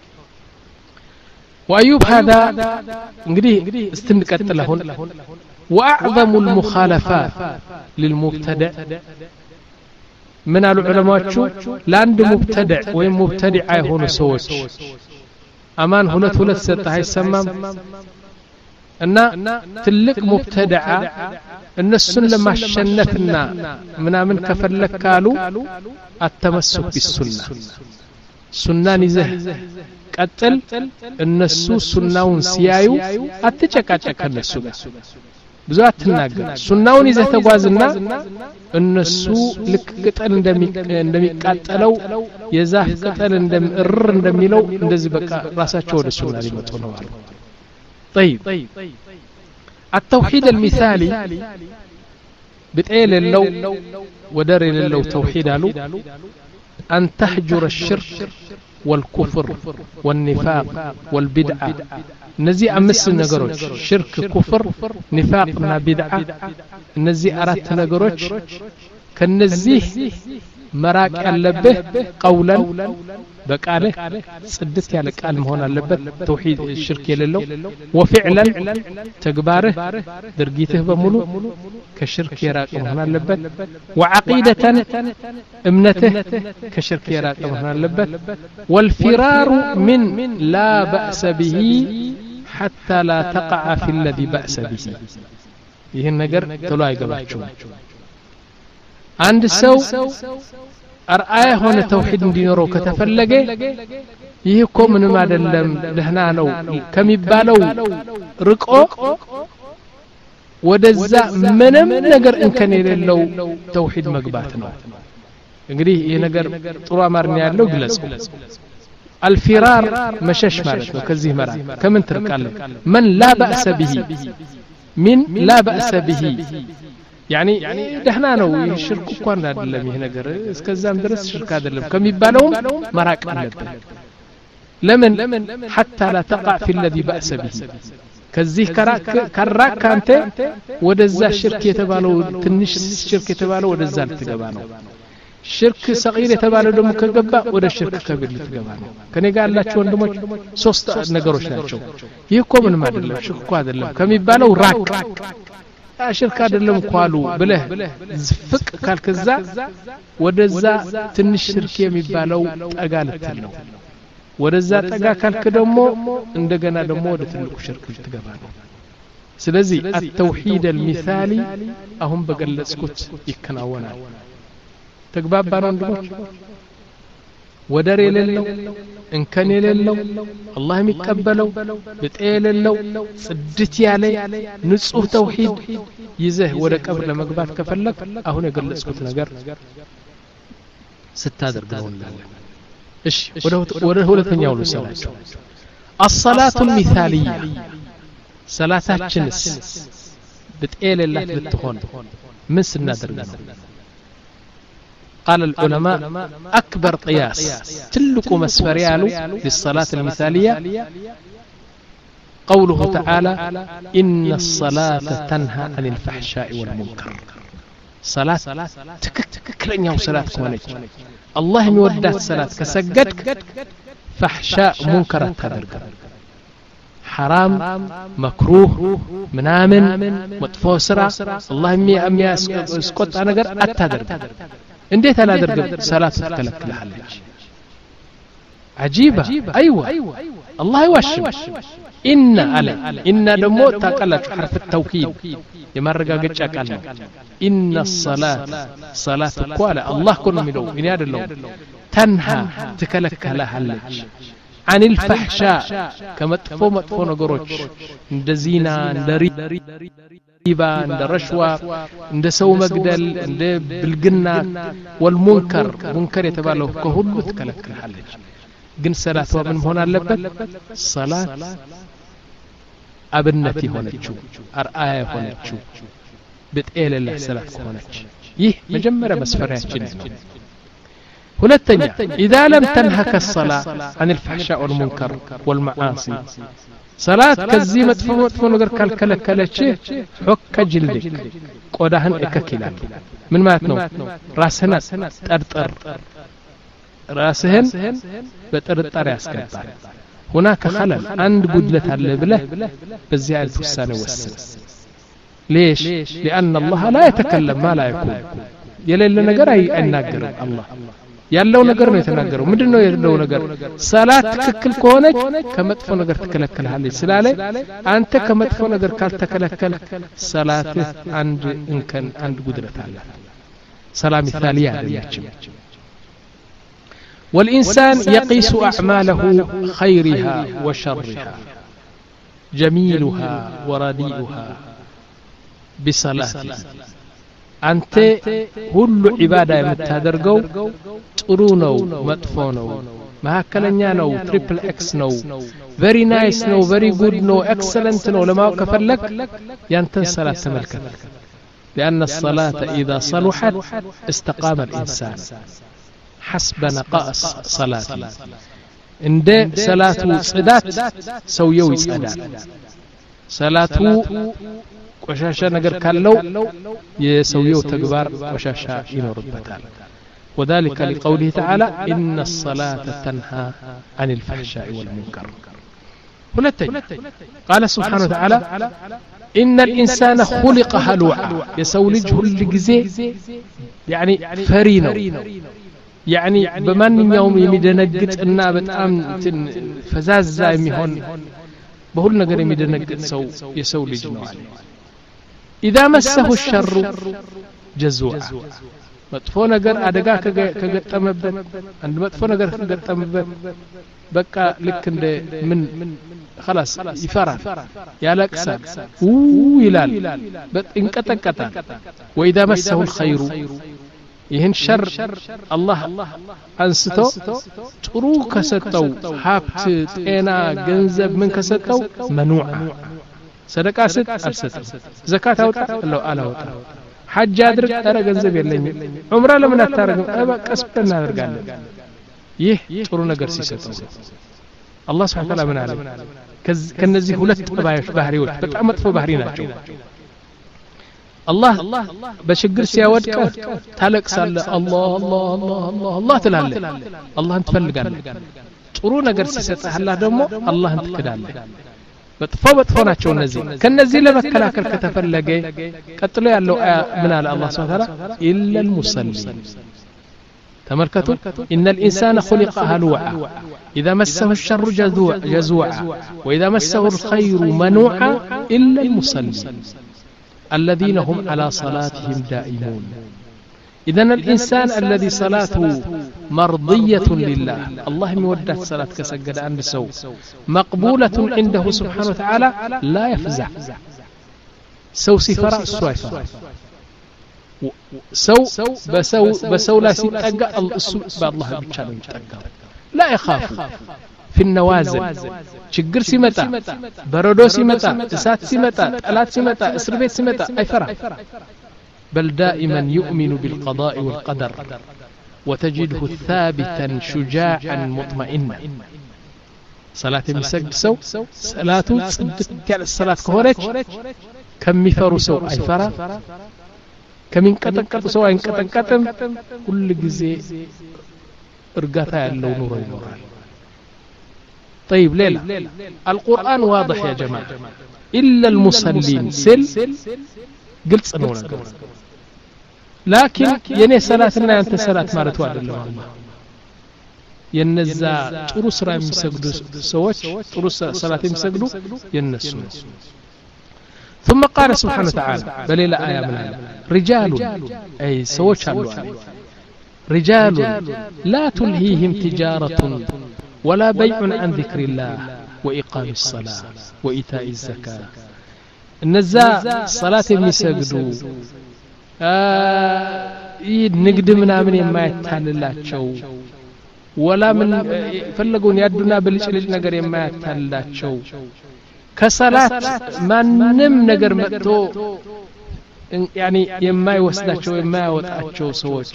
وأيوب هذا نقدي استنكت لهن وأعظم المخالفات للمبتدع من العلماء لاند مبتدع وين مبتدع هون سوت أمان هنا ثلاث ستة يسمى أن تلك مبتدعة أن السنة ما شنفنا منا من كفر لك قالوا التمسك بالسنة سنة نزه قتل النسو سناون سيايو أتشكاچك النسو ብዙ አትናገር ሱናውን ይዘህ ተጓዝና እነሱ ልክ ቅጠል እንደሚቃጠለው የዛፍ ቅጠል እንደምር እንደሚለው እንደዚህ በቃ ራሳቸው ወደ ሱና ሊመጡ ነው አሉ طيب التوحيد المثالي بتقيل اللو ودر اللو توحيد قالوا أن تحجر الشرك والكفر والنفاق والبدعة እነዚህ አምስት ነገሮች ሽርክ ኩፍር ኒፋቅና ቢድዓ እነዚህ አራት ነገሮች ከነዚህ መራቅ ያለብህ ቀውለን በቃልህ ጽድት ያለ ቃል መሆን አለበት ተውሂድ ሽርክ የሌለው ወፊዕለን ተግባርህ ድርጊትህ በሙሉ ከሽርክ የራቀ መሆን አለበት ወዓቂደተን እምነትህ ከሽርክ የራቀ መሆን አለበት والفرار من لا بأس به حتى لا تقع في الذي بأس به ይህን ነገር ተሎ አይገባችሁ አንድ ሰው አርአያ ሆነ ተውሂድ እንዲኖረው ከተፈለገ ይህ እኮ ምንም አይደለም ደህና ነው ከሚባለው ርቆ ወደዛ ምንም ነገር እንከን የሌለው ተውሂድ መግባት ነው እንግዲህ ይህ ነገር ጥሩ አማርኛ ያለው ግለጽ الفرار مشش ማለት ነው ከዚህ መራ ከምን ትርቃለህ من لا بأس به من لا بأس به يعني دهنا ነው ሽርክ እንኳን አይደለም ይሄ ነገር እስከዛም ድረስ ሽርክ አይደለም ከሚባለው መራቅ አለበት ለምን حتى لا تقع في الذي بأس به ከዚህ ከራክ አንተ ወደዛ ሽርክ የተባለው ትንሽ ሽርክ የተባለው ወደዛ ልትገባ ነው ሽርክ ሰጊር የተባለው ደግሞ ከገባ ወደ ሽርክ ከቢር ልትገባ ነው ከኔ ጋር ያላችሁ ወንድሞች ሶስት ነገሮች ናቸው ይህ እኮ ምንም አይደለም ሽርክ እኮ አይደለም ከሚባለው ራቅ ሽርክ አይደለም ቋሉ ብለህ ዝፍቅ ካልከዛ ወደዛ ትንሽ ሽርክ የሚባለው ጠጋ ልትል ነው ወደዛ ጠጋ ካልክ ደግሞ እንደገና ደግሞ ወደ ትልቁ ሽርክ ልትገባ ነው ስለዚህ التوحيد المثالي አሁን በገለጽኩት ይከናወናል ተግባባን ወንድሞች ወደር የሌለው እንከን የሌለው አላህ የሚቀበለው በጤ የሌለው ጽድት ያለ ንጹህ ተውሂድ ይዘህ ወደ ቀብር ለመግባት ከፈለክ አሁን የገለጽኩት ነገር ስታደርገው እንላለን እሺ ወደ ሁለተኛው ልሰላችሁ الصلاه المثاليه ሰላታችንስ በጤ የሌላት ልትሆን ምን ስናደርግ ነው قال العلماء أكبر قياس تلك مسفريال للصلاة المثالية قوله تعالى إن الصلاة تنهى عن الفحشاء والمنكر صلاة تككلن يوم صلاة كونك الله يودات صلاة كسجدك فحشاء منكر تدرك حرام مكروه منامن متفوسرة الله يمي أمي اسكت أنا قر أتدرك እንዴት አላደርግም ሰላት ተከለክላለች عجيبة أيوة الله يوشم إن على إن دمو تقلت حرف التوكيد يمرقا قال إن الصلاة صلاة قال الله كنا ملو إن هذا اللون تنهى تكلكلها لك عن الفحشاء كما تفو مطفو نقروش عند زينة عند ريبا عند رشوة عند سو مقدل عند بالقنة والمنكر منكر يتباله كهلو تكلكلها لك ግን ሰላት ወምን ሆነ አለበት ሰላት አብነቲ ሆነችው አርአያ ሆነችው በጤለላ ሰላት ሆነች ይህ መጀመሪያ መስፈሪያችን ነው ሁለተኛ اذا لم تنهك الصلاه عن الفحشاء والمنكر والمعاصي صلاه ከዚህ መጥፎ መጥፎ ነገር ካልከለከለች ሑከ ጅልድክ ቆዳህን እከኪላል ምን ማለት ነው ራስህን ጠርጠር راسهن بترطر ያስገባል هناك خلل عند ጉድለት አለ ብለህ በዚህ አይነት ውሳኔ ወስን ليش لان الله لا يتكلم ما لا يكون የሌለ ነገር አይናገርም አላህ ያለው ነገር ነው የተናገረው ምንድነው ያለው ነገር ሰላት ትክክል ከሆነች ከመጥፎ ነገር ተከለከለሃለች ስላለ አንተ ከመጥፎ ነገር ካልተከለከለ ሰላት አንድ እንከን አንድ ጉድለት አለ ሰላም ኢታሊያ አይደለችም والإنسان يقيس أعماله خيرها وشرها جميلها ورديئها بصلاته أنت كل عبادة يمتادرقو ترونو مدفونو ما هكذا نو triple x نو very nice نو very good نو excellent نو لما كفلك ينتن صلاة ملكة لأن الصلاة إذا صلحت استقام الإنسان حسب نقائص صلاتي እንደ ሰላቱ ጽዳት ሰውየው ይጸዳል ሰላቱ ቆሻሻ ነገር ካለው የሰውየው ተግባር ቆሻሻ ይኖርበታል وذلك لقوله تعالى إن الصلاة تنهى عن الفحشاء والمنكر ሁለተኛ قال سبحانه وتعالى إن الإنسان خلق هلوعا የሰው ልጅ ሁሉ ጊዜ يعني ፈሪ ነው يعني በማንኛውም የሚደነግጥና በጣም ፈዛዛ የሚሆን በሁሉ ነገር የሚደነግጥ ሰው የሰው ልጅ ነው አለ إذا مسه الشر جزوعا መጥፎ ነገር አደጋ ከገጠመበት አንድ መጥፎ ነገር ከገጠመበት በቃ ልክ እንደ ምን خلاص ይፈራል ያለቅሳል ኡ ይላል በእንቀጠቀጣል وإذا مسه الخير ይህን ሸር አላህ አንስቶ ጥሩ ከሰጠው ሀብት ጤና ገንዘብ ምን ከሰጠው منوع ሰደቃ ስጥ አልሰጥም ዘካት አውጣ አለው አላወጣ ሐጅ አድርግ አረ ገንዘብ የለኝም ዑምራ ለምን አታረግም አበቀስ እናደርጋለን ይህ ጥሩ ነገር ሲሰጠው አላህ Subhanahu Ta'ala ምን አለ ከነዚህ ሁለት ጠባዮች ባህሪዎች በጣም መጥፎ ባህሪ ናቸው አላህ በችግር ሲያወድቅ ታለቅሳለህ አላህ አላህ አላህ አላህ አላህ ትላለህ አላህን ትፈልጋለህ ጥሩ ነገር ሲሰጥህ አላህ ደግሞ አላህን ትክዳለህ መጥፎ መጥፎ ናቸው እነዚህ ከነዚህ ለመከላከል ከተፈለገ ቀጥሎ ያለው ምን አለ አላህ Subhanahu Ta'ala إلا المصلين تملكتوا إن الإنسان خلق هلوعا إذا مسه الشر جزوعا وإذا مسه الخير منوعا إلا المصلين الذين هم على صلاتهم دائمون إذن الإنسان الذي صلاته مرضية لله الله مودة صلاة كسجد عند سو مقبولة عنده سبحانه وتعالى لا يفزع سو سفراء السويفة سو بسو بسو لا سيتقى الله بيتشالو يتقى لا يخاف في النوازل ችግር ሲመጣ በረዶ ሲመጣ እሳት ሲመጣ ጠላት ሲመጣ እስር ቤት ሲመጣ አይፈራ بل دائما يؤمن بالقضاء والقدر وتجده ثابتا شجاعا مطمئنا صلاة የሚሰግድ ሰው صلاته ጽድት ያለ صلاة ከሆነች ከሚፈሩ ሰው አይፈራ ከሚንቀጠቀጡ ሰው አይንቀጠቀጥም ሁሉ ጊዜ እርጋታ ያለው ኑሮ ይኖራል طيب ليلى القرآن واضح يا جماعة إلا المصلين سل قلت أنونا لكن يني صلاتنا أنت صلاة ما رتواد الله ينزا تروس رأي مسجدو سوش تروس صلاة مسجدو ينسون ثم قال سبحانه وتعالى بل إلى آية من آية رجال أي سوش رجال لا تلهيهم تجارة ولا بيع عن ذكر الله وإقام الصلاة وإيتاء الزكاة النزاع صلاة የሚሰግዱ ንግድ ምናምን የማይታልላቸው ወላ ምን ፈለጉን ያዱና በልጭልጭ ነገር የማይታልላቸው ከሰላት ማንንም ነገር መጥቶ يعني የማይወስዳቸው የማያወጣቸው ሰዎች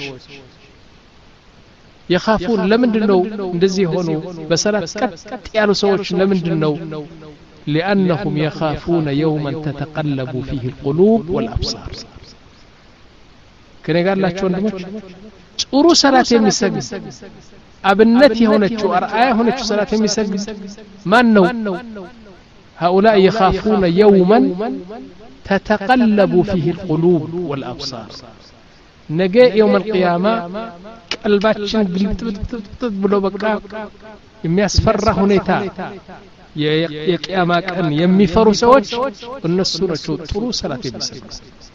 يخافون ለምንድነው እንደዚህ ሆኖ በሰላት ቀጥ ያሉ ሰዎች ለምንድነው لأنهم يخافون يوما تتقلب فيه القلوب والأبصار كنا قال لك ወንድሞች ጥሩ ሰላት የሚሰግድ አብነት የሆነችው አርአያ የሆነችው ሰላት የሚሰግድ ማን ነው هؤلاء يخافون يوما تتقلب فيه القلوب والأبصار نجا يوم القيامة قلباችን ግልጥጥጥ ብሎ በቃ የሚያስፈራ ሁኔታ የቂያማ ቀን የሚፈሩ ሰዎች እነሱ ናቸው ጥሩ ሰላት የሚሰግዱ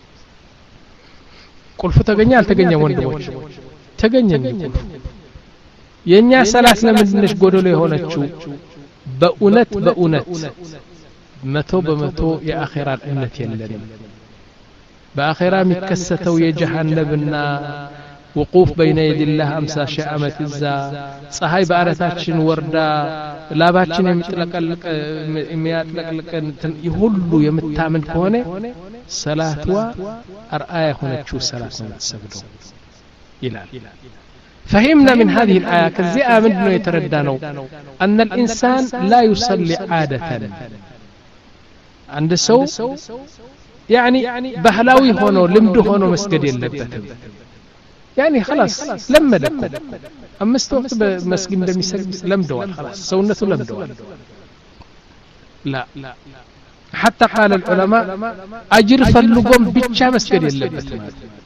ቁልፍ ተገኘ አልተገኘ ወንድሞች ተገኘ ቁልፍ የኛ ሰላት ለምንድነሽ ጎደሎ የሆነችው በእውነት በእውነት መቶ በመቶ የአኺራ እምነት የለንም በአኺራ የሚከሰተው የጀሃነምና وقوف بين يدي الله أمسى شامة الزا صحي بارتاችን ወርዳ ላባችን የሚጥለቀልቅ የሚያጥለቀልቅ ይሁሉ የምታመን ከሆነ ሰላትዋ አርአያ ሆነችው ሰላት ነው ተሰግዶ ይላል فهمنا من هذه الآية كذي آمننا يتردانو أن الإنسان لا يصلي عادة عند سو يعني بهلاوي هونو لمدو هونو مسجد يلبتم يعني خلاص لمدكم أمست وقت بمسجد እንደሚሰግድ ለምደዋል خلاص ሰውነቱ ለምደዋል لا حتى قال العلماء أجر فلقوم ብቻ መስገድ የለበትም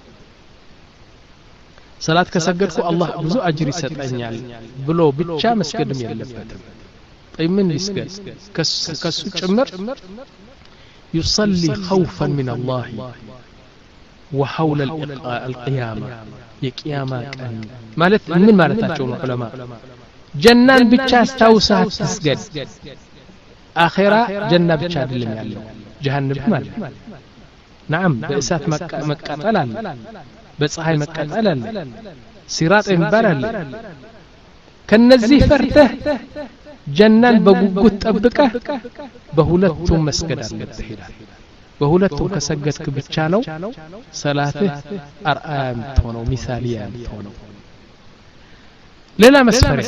ሰላት ከሰገድኩ አላህ ብዙ አጅር ይሰጠኛል ብሎ ብቻ መስገድም የለበትም طيب ምን ይስገድ ከሱ ጭምር يصلي خوفا من الله وحول القيامة የቂያማ ቀን ማለት ምን ማለታቸው ነው ዑለማ ጀናን ብቻ አስታውሰህ ትስገድ አኺራ ጀና ብቻ አይደለም ያለው ጀሃነም ማለት نعم በእሳት መቃጠል አለ በፀሐይ መቃጠል አለ ሲራጥ የሚባል አለ ከነዚህ ፈርተህ ጀናን በጉጉት ጠብቀህ በሁለቱም መስገድ አለብህ ይላል በሁለቱም ከሰገድክ ብቻ ነው ሰላትህ አርአያ የምትሆነው ሚሳሊያ የምትሆነው ሌላ መስፈሪያ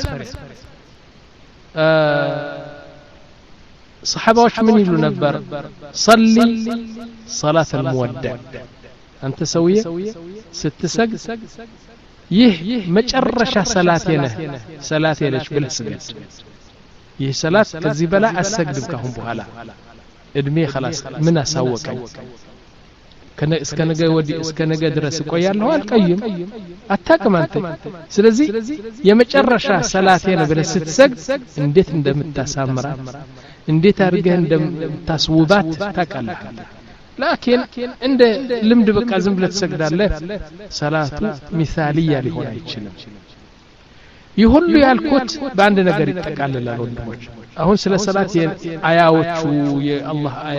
صحابዎች ምን ይሉ ነበር صلي صلاة المودع አንተ ሰውዬ ስትሰግድ ይህ መጨረሻ ሰላቴ ነህ ሰላቴ ነች ብለህ ስገድ ይህ ሰላት ከዚህ በላይ አሰግድም ካሁን በኋላ እድሜ خلاص ምን አሳወቀኝ ከነ እስከ ነገ ወዲ እስከ ነገ ድረስ ቆያለሁ አልቀይም አታቀም አንተ ስለዚህ የመጨረሻ ሰላቴ ነው ብለህ ስትሰግድ እንዴት እንደምታሳምራ እንዴት አድርገህ እንደምታስውባት ታውቃለህ لكن عند ልምድ በቃ ዝም ብለህ ትሰግዳለህ ሰላቱ ሚሳሊያ ሊሆን አይችልም ይሁሉ ያልኩት በአንድ ነገር ይጠቃልላል ወንድሞች አሁን ስለ ሰላት የአያዎቹ የአላህ አያ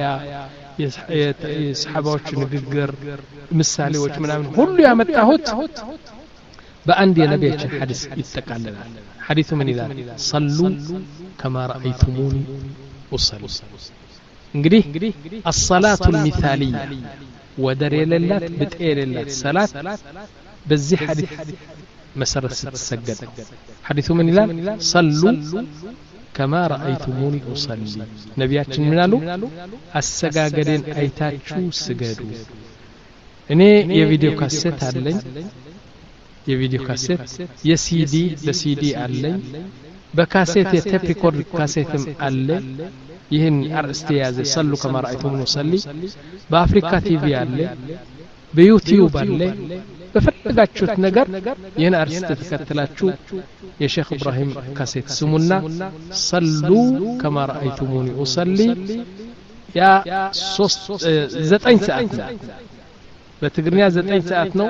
የሰሃባዎች ንግግር ምሳሌዎች ምናምን ሁሉ ያመጣሁት በአንድ የነቢያችን ሐዲስ ይጠቃልላል ሐዲሱ ምን ይላል ሰሉ كما رأيتموني أصلي እንግዲህ الصلاة المثالية ወደር የሌላት ብጤ የሌላት ሰላት በዚህ ሐዲስ መሰረት ስትሰገድ ሐዲሱ ምን ይላል ሰሉ كما رأيتموني أصلي ነቢያችን ምን አሉ አሰጋገደን አይታችሁ ስገዱ እኔ የቪዲዮ ካሴት አለኝ የቪዲዮ ካሴት የሲዲ በሲዲ አለኝ በካሴት የቴፕ ሪኮርድ ካሴትም አለ ይህን አርእስት ያዘ ሰሉ كما رأيتموني أصلي በአፍሪካ ቲቪ አለ በዩቲዩብ አለ በፈለጋችሁት ነገር ይህን አርእስት ተከትላችሁ የሼክ ኢብራሂም ካሴት ስሙና ሰሉ كما رأيتموني أصلي ያ ሶስት ዘጠኝ ሰዓት ነው በትግርኛ ዘጠኝ ሰዓት ነው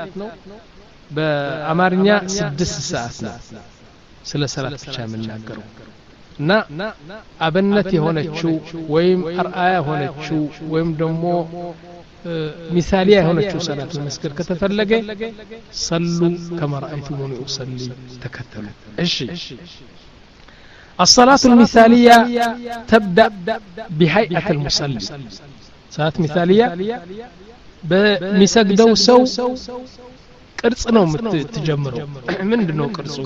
በአማርኛ ስድስት ሰዓት ነው ስለ ሰላት ብቻ የምናገረው እና አብነት የሆነችው ወይም አርአያ የሆነችው ወይም ደግሞ ሚሳሊያ የሆነችው ሰላት መስገድ ከተፈለገ ሰሉ كما رأيتموني أصلي ተከተሉ እሺ الصلاة المثالية تبدأ بهيئة المصلي صلاة مثالية بمسجدو سو ቅርጽ ነው የምትጀምረው ምንድነው ቅርጹ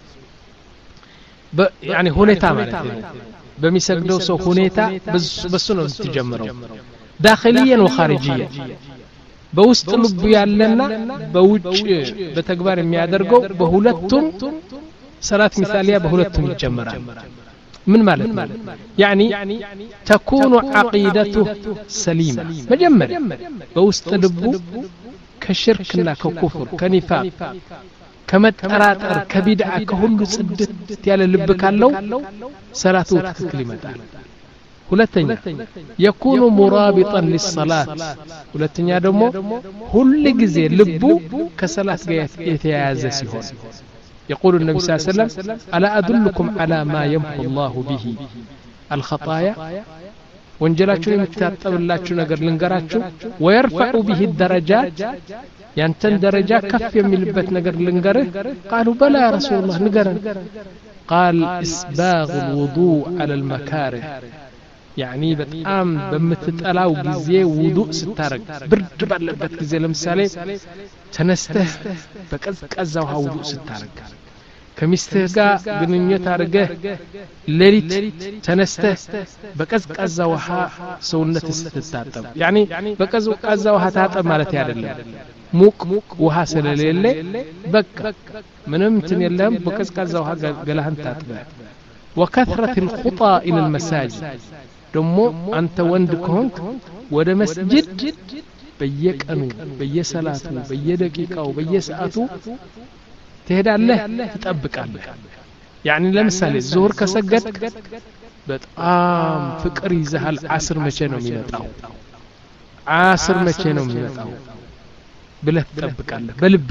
يعني ሁኔታ ማለት ነው በሚሰግደው ሰው ሁኔታ በሱ ነው የምትጀምረው داخليا وخارجيا በውስጥ ልቡ ያለና በውጭ በተግባር የሚያደርገው በሁለቱም ሰላት ሚሳሊያ በሁለቱም ይጀምራል ምን ማለት ነው يعني تكون عقيدته سليمة مجمرة بوسط ልቡ ከሽርክና ከኩፍር ከኒፋቅ ከመጠራጠር ከቢድዓ ከሁሉ ጽድት ያለ ልብ ካለው ሰላቱ ትክክል ይመጣል ሁለተኛ يكون مرابطا للصلاة ሁለተኛ ደግሞ ሁሉ ጊዜ ልቡ ከሰላት ጋር የተያያዘ ሲሆን يقول النبي صلى الله عليه وسلم ألا أدلكم على ما يمحو الله به الخطايا ወንጀላችሁን የምትታጠብላችሁ ነገር ልንገራችሁ ويرفع به الدرجات ያንተን ደረጃ ከፍ የሚልበት ነገር ልንገርህ قالوا بلى يا رسول الله ንገረን قال إسباغ الوضوء على المكاره يعني በጣም በምትጠላው ጊዜ ውዱእ ስታረግ ብርድ ባለበት ጊዜ ለምሳሌ ተነስተህ በቀዝቃዛው ውዱእ ስታረግ ከሚስትህ ጋር ግንኙነት አድርገህ ሌሊት ተነስተህ በቀዝቃዛ ውሃ ሰውነት ስትታጠብ ያኒ በቀዝቃዛ ውሃ ታጠብ ማለት አይደለም ሙቅ ውሃ ስለሌለ በቃ ምንም እንትን የለም በቀዝቃዛ ውሃ ገላህን ታጥበህ وكثرة الخطى إلى المساجد ደሞ አንተ ወንድ ከሆንክ ወደ መስጂድ በየቀኑ በየሰላቱ በየደቂቃው በየሰዓቱ ትሄዳለህ ትጠብቃለህ يعني ለምሳሌ ዙህር ከሰገድክ በጣም ፍቅር ይዘሃል ዓስር መቼ ነው የሚመጣው ዓስር መቼ ነው የሚመጣው ብለህ ትጠብቃለህ በልብ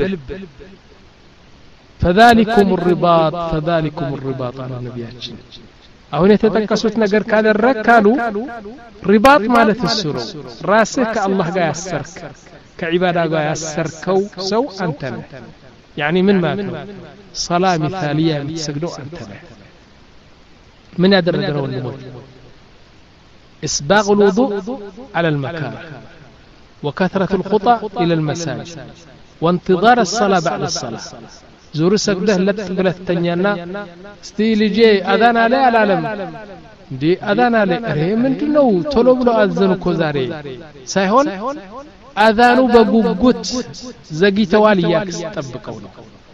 فذلكم الرباط فذلكم الرباط على ነብያችን አሁን የተጠቀሱት ነገር ካደረካሉ ሪባጥ ማለት እሱ ነው ራስህ ከአላህ ጋር ያሰርክ ከዒባዳ ጋር ያሰርከው ሰው አንተ ነህ يعني من ما صلاة مثالية يتسجدوا أنت له من يدرجوا النموذج إسباغ الوضوء على المكان وكثرة الخطى إلى المساجد وانتظار الصلاة بعد الصلاة زور سجده لت بلت تنيانا ستيلي جي أذان عليه على العالم دي أذان عليه أريه من دنو طلب له أذنو كوزاري سايهون أذانو بقوقوت زقي توالي ياكس طبقوا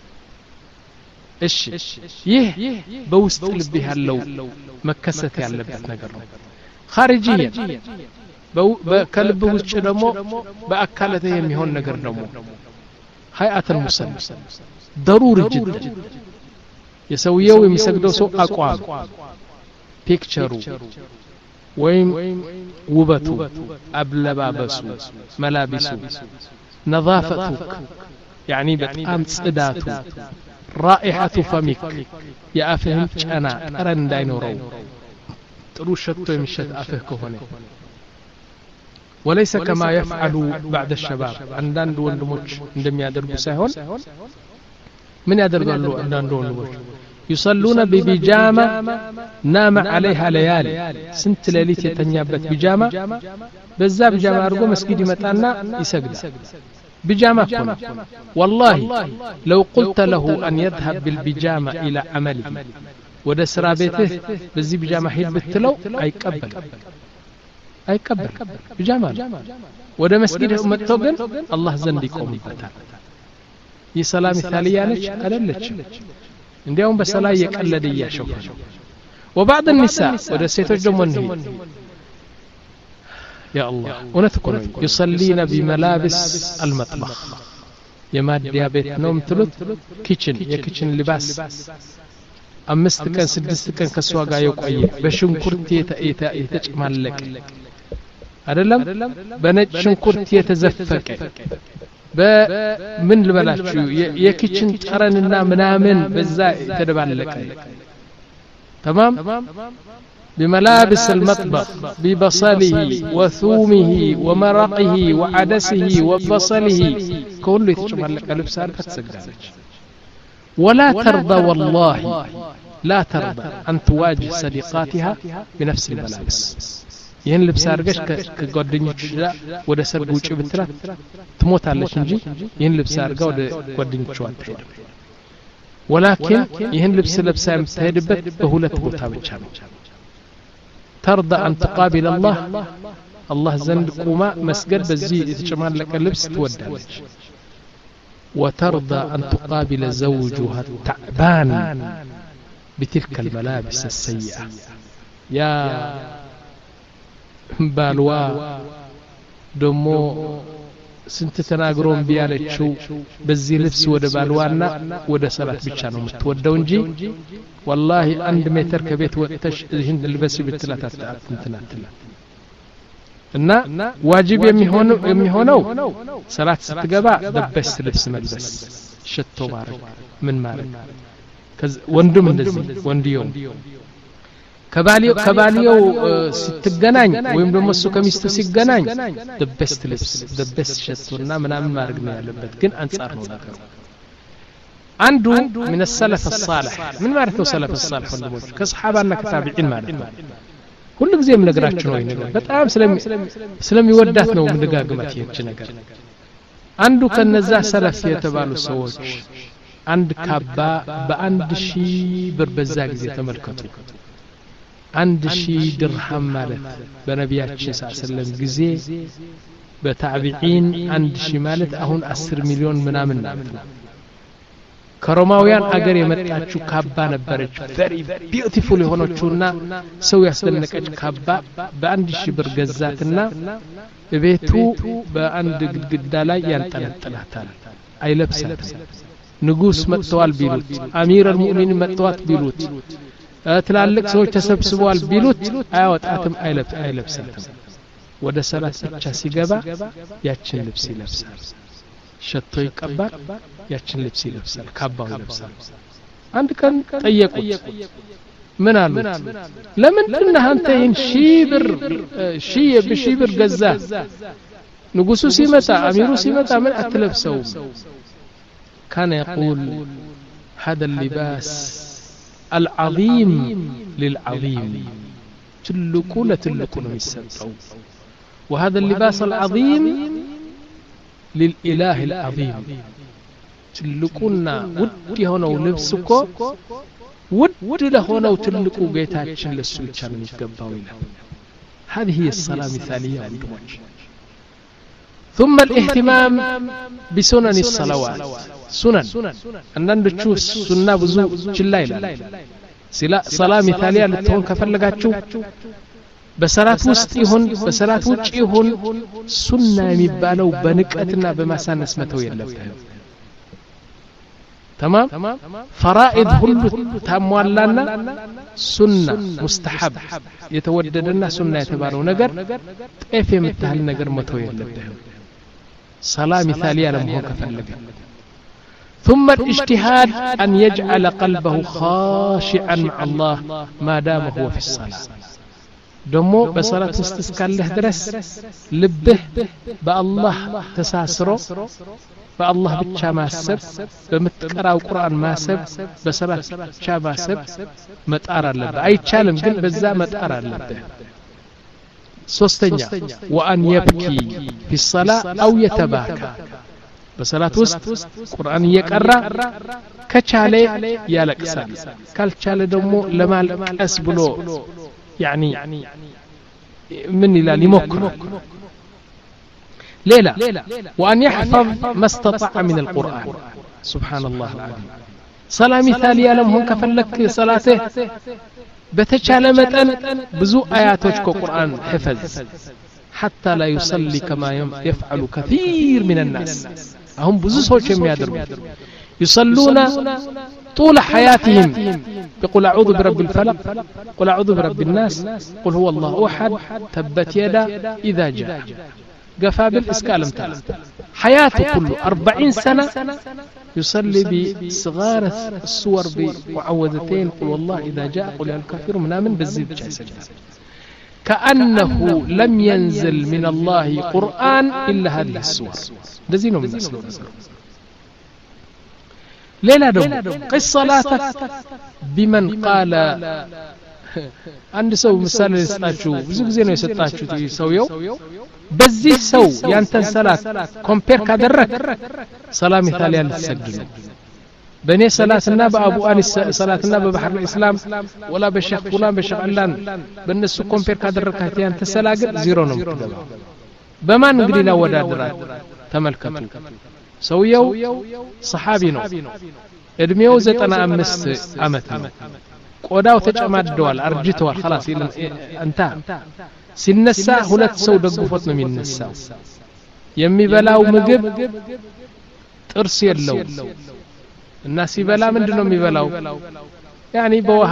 እሺ ይህ በውስጥ ልብ ያለው መከሰት ያለበት ነገር ነው خارجيا በከልብ ውጭ ደግሞ በአካላተ የሚሆን ነገር ደግሞ هيئة المصلي ضروري جدا የሰውየው የሚሰግደው ሰው አቋም ፒክቸሩ ወይም ውበቱ አብለባበሱ መላቢሱ ነዛፈቱክ يعني በጣም ጽዳቱ رائحة فمك يا أفهم أنا أرن داينورو ጥሩ ሸቶ የሚሸት አፍህ ከሆነ وليس كما يفعل بعد الشباب عندنا ወንድሞች እንደሚያደርጉ ሳይሆን ምን ያደርጋሉ አንዳንድ ወንድሞች يصلون ببيجامه نام عليها ليالي ስንት ሌሊት የተኛበት ቢጃማ በዛ ቢጃማ አድርጎ መስጊድ ይመጣና ይሰግዳል بيجامة كنا والله لو قلت له أن يذهب بالبيجامة إلى عمله وده سرابيته بزي بيجامة حيل بتلو أي قبل أي قبل بيجامة وده مسجد أمتوغن الله زنديكم بتال يسلام ثالية لك أللك عندهم بسلا يقلدي يا شوف وبعض النساء وده سيتجمونه يا الله ونذكر يصلين بملابس المطبخ يماديا بيت نوم تلت كيتشن يا كيتشن لباس أمست كان سدست كان كسواقا يقعي بشنكرت يتا يتجمالك أدلم بنت شنكرت يتزفك بمن البلاتشو يا كيتشن ترننا منامن بزا يتدبالك تمام بملابس المطبخ ببصله وثومه ومرقه وعدسه وبصله كله يتشمل لك لبسان فتسجدالك ولا ترضى والله لا ترضى أن تواجه صديقاتها بنفس الملابس ይህን ልብስ አርገሽ ከጓደኞች ጋር ወደ ሰርግ ውጪ ብትላት ትሞታለች እንጂ ይህን ልብስ አርጋ ወደ ጓደኞቿ አትሄድም ولكن ይህን ልብስ ለብሳ የምትሄድበት በሁለት ቦታ ብቻ ነው ترضى أن تقابل الله الله زند قوما مسجد بزي يتجمال لك اللبس تودالك وترضى أن تقابل زوجها التعبان بتلك الملابس السيئة يا بالوا دمو ስንት ተናግሮም ቢያለችው በዚህ ልብስ ወደ ባልዋና ወደ ሰላት ብቻ ነው የምትወደው እንጂ والله አንድ ሜትር ከቤት ወጥተሽ ይህን ልበስ ብትላት አትንትናትና እና ዋጅብ የሚሆነው የሚሆነው ሰላት ስትገባ በበስ ልብስ መልበስ ሸቶ ማረግ ምን ማረግ ወንድም እንደዚህ ወንድየው ከባሊው ከባሊው ሲትገናኝ ወይም ደግሞ እሱ ከሚስቱ ሲገናኝ the best lips the best ሸቶና ምናምን ማድረግ ነው ያለበት ግን አንጻር ነው ነገሩ አንዱ من السلف الصالح ምን ማለት ነው ሰለፍ الصالح ወንድሞች ከሰሃባና ከታቢዒን ማለት ነው ሁሉ ጊዜም ነገራችሁ ነው ይሄ በጣም ስለሚወዳት ነው ምንጋግማት ይህች ነገር አንዱ ከነዛ ሰለፍ የተባሉ ሰዎች አንድ ካባ በአንድ ሺህ ብር በዛ ጊዜ ተመልከቱ አንድ ሺህ ድርሃም ማለት በነቢያችን ሰለላሁ ጊዜ በታቢዒን አንድ ሺህ ማለት አሁን አስር ሚሊዮን ምናምን ማለት ነው ከሮማውያን አገር የመጣችው ካባ ነበረች ቨሪ ቢዩቲፉል የሆነችውና ሰው ያስደነቀች ካባ በአንድ ሺህ ብር ገዛትና ቤቱ በአንድ ግድግዳ ላይ ያንጠለጥላታል አይለብሳትም ንጉስ መጥተዋል ቢሉት አሚር አልሙእሚን መጥተዋት ቢሉት ትላልቅ ሰዎች ተሰብስበዋል ቢሉት አያወጣትም አይለብሳትም ወደ ሰላት ብቻ ሲገባ ያችን ልብስ ይለብሳል ሸቶ ይቀባል ያችን ልብስ ይለብሳል ካባው ይለብሳል አንድ ቀን ጠየቁት ምን አሉት ለምን እንደ አንተ ይህን ሺህ ብር ሺህ በሺህ ብር ገዛ ንጉሱ ሲመጣ አሚሩ ሲመጣ ምን አትለብሰው كان يقول هذا اللباس العظيم للعظيم تلقوا لتلقوا ነው የሚሰጠው وهذا اللباس العظيم للإله العظيم تلقونا ود የሆነው ልብስ እኮ ውድ ለሆነው ትልቁ ጌታችን ለሱ ብቻ ነው የሚገባው ይላል هذه هي الصلاة مثالية ወንድሞች ثم الاهتمام بسنن الصلوات سنن አንዳንዶቹ ሱና ብዙ ችላ ይላል ሲላ ሰላም ኢታሊያ ልትሆን ከፈለጋችሁ በሰላት ውስጥ ይሁን በሰላት ውጭ ይሁን ሱና የሚባለው በንቀትና በማሳነስ መተው የለበትም تمام فرائض ሁሉ ታሟላና ሱና ሙስተሐብ የተወደደና ሱና የተባለው ነገር ጤፍ የምታህል ነገር መተው የለበትም ሰላም ኢታሊያ ለመሆን ከፈለገ ثم الاجتهاد أن يجعل قلبه خاشعا مع الله ما دام هو في الصلاة ደሞ በሰላት ውስጥ እስካለህ ድረስ ልብህ በአላህ ተሳስሮ በአላህ ብቻ ማሰብ በመትቀራው ቁርአን ማሰብ በሰላት ብቻ ማሰብ መጣር አለበት አይቻልም ግን በዛ መጣር አለበት ሶስተኛ وأن يبكي في الصلاة أو يتباكى በሰላት ውስጥ ቁርአን እየቀራ ከቻለ ያለቅሳል ካልቻለ ደግሞ ለማልቀስ ብሎ يعني من لا يمكن ليلى وأن يحفظ ما استطاع من القرآن سبحان الله العظيم صلاة مثالية لم هن كفلك صلاته بتشال متن بزو آياتك قرآن حفظ حتى لا يصلي كما يفعل كثير من الناس هم بزو سوچ የሚያደርጉ يصلون طول حياتهم يقول أعوذ برب الفلق قل أعوذ برب الناس قل هو الله أحد تبت يدا إذا جاء قفا بالإسكالم تعالى حياته كله أربعين سنة يصلي بصغار الصور بمعوذتين قل والله إذا جاء قل يا الكافر منامن بالزيد جاي سجد كأنه لم ينزل من الله قرآن إلا هذه الصور دزينه من الناس ሌላ ደግሞ قص صلاتك بمن قال አንድ ሰው ምሳሌ ልስጣችሁ ብዙ ጊዜ ነው የሰጣችሁት ሰውየው በዚህ ሰው ያንተን ሰላት ኮምፔር ካደረክ ሰላም ኢታሊያ ልትሰግድ ነው በእኔ ሰላትና በአቡ አኒስ ሰላትና በባህር الاسلام ወላ በሸኽ ፉላን በሸኽ አላን በእነሱ ኮምፔር ካደረካት ያንተ ሰላት ዜሮ ነው የምትገባው በማን እንግዲህ ላወዳድራት ተመልከቱ ሰውየው ሰሃቢ ነው እድሜው ዘጠና አምስት አመት ነው ቆዳው ተጨማደዋል አርጅቷል خلاص እንታ ሲነሳ ሁለት ሰው ደግፎት ነው የሚነሳው የሚበላው ምግብ ጥርስ የለው እና ሲበላ ምንድነው የሚበላው ያኒ በውሃ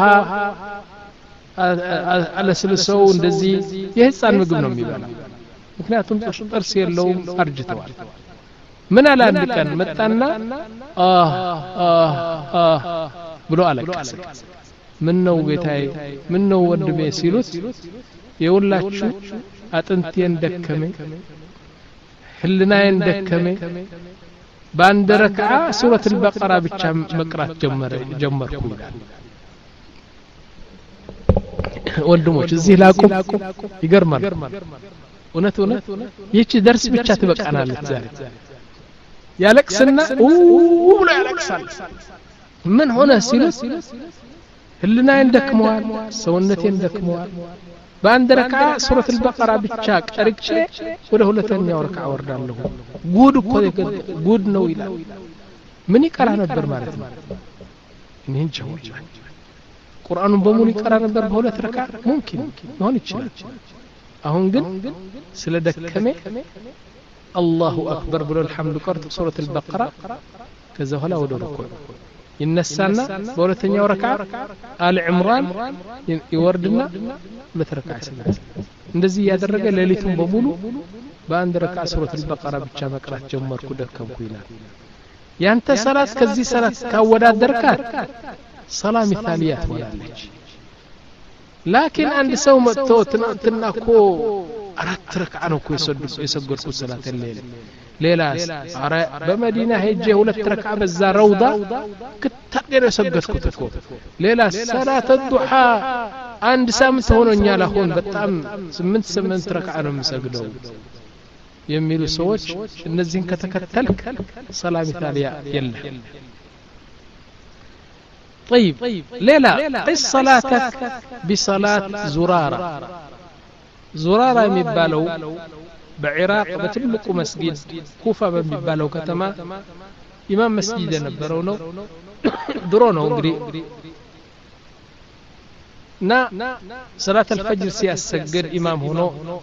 አለስልሰው እንደዚህ የህፃን ምግብ ነው የሚበላው ምክንያቱም ጥርስ የለውም አርጅቷል ምን አለ አንድ ቀን መጣና አህ አህ አህ ብሎ አለቀሰ ምን ነው ጌታዬ ምን ነው ወንድሜ ሲሉት የውላችሁ አጥንቴን ደከመ ህልናዬን ደከመ በአንድ ረክዓ ሱረቱ አልበቀራ ብቻ መቅራት ጀመረ ጀመርኩ ይላል ወንድሞች እዚህ ላቁም ይገርማል እውነት እውነት ይቺ ደርስ ብቻ ትበቃናለች ዛሬ ያለቅስና ኡ ብሎ ያለቅሳል ምን ሆነ ሲሉት ህልናዬን ደክመዋል ሰውነቴን ደክመዋል በአንድ ረክዓ ሱረት አልበቀራ ብቻ ቀርጬ ወደ ሁለተኛው ረክዓ ወርዳለሁ ጉድ እኮ ጉድ ነው ይላል ምን ይቀራ ነበር ማለት ነው እኔን ጀውል ቁርአኑን በሙሉ ይቀራ ነበር በሁለት ረክዓ ሙምኪን መሆን ይችላል አሁን ግን ስለደከመ አላሁ አክበር ብሎ الحمد ቀርቶ ሱረት አልበቀራ ከዛ በኋላ ወደ ሩኩዕ ይነሳና በሁለተኛው ረክዓ አለ ዕምራን ይወርድና ሁለት ረክዓ ይሰግዳል እንደዚህ ያደረገ ሌሊቱን በሙሉ በአንድ ረክዓ ሱረት አልበቀራ ብቻ መቅራት ጀመርኩ ደከምኩ ይላል ያንተ ሰላት ከዚህ ሰላት ካወዳደርካት ሰላም ኢታሊያ ትሆናለች ላኪን አንድ ሰው መጥቶ ትናንትናኮ አራት ረክዓ ነው እኮ የሰገድኩት ሰላት ሌሊት ሌላስ አረ በመዲና ሄጄ ሁለት ረክዓ በዛ ረውዳ ከተገረ ሰገድኩት እኮ ሌላስ ሰላት الضحى አንድ ሳምንት ሆኖኛል አሁን በጣም ስምንት ስምንት ረክዓ ነው የምሰግደው የሚሉ ሰዎች እነዚህን ከተከተልክ ሰላም ኢታሊያ የለም طيب ليلى قس صلاتك بصلاة زرارة زرارة የሚባለው بعراق በትልቁ መስጊድ ኩፋ በሚባለው ከተማ ኢማም መስጊድ የነበረው ነው ድሮ ነው እንግዲህ نا صلاة الفجر ሲያሰግድ ኢማም ሆኖ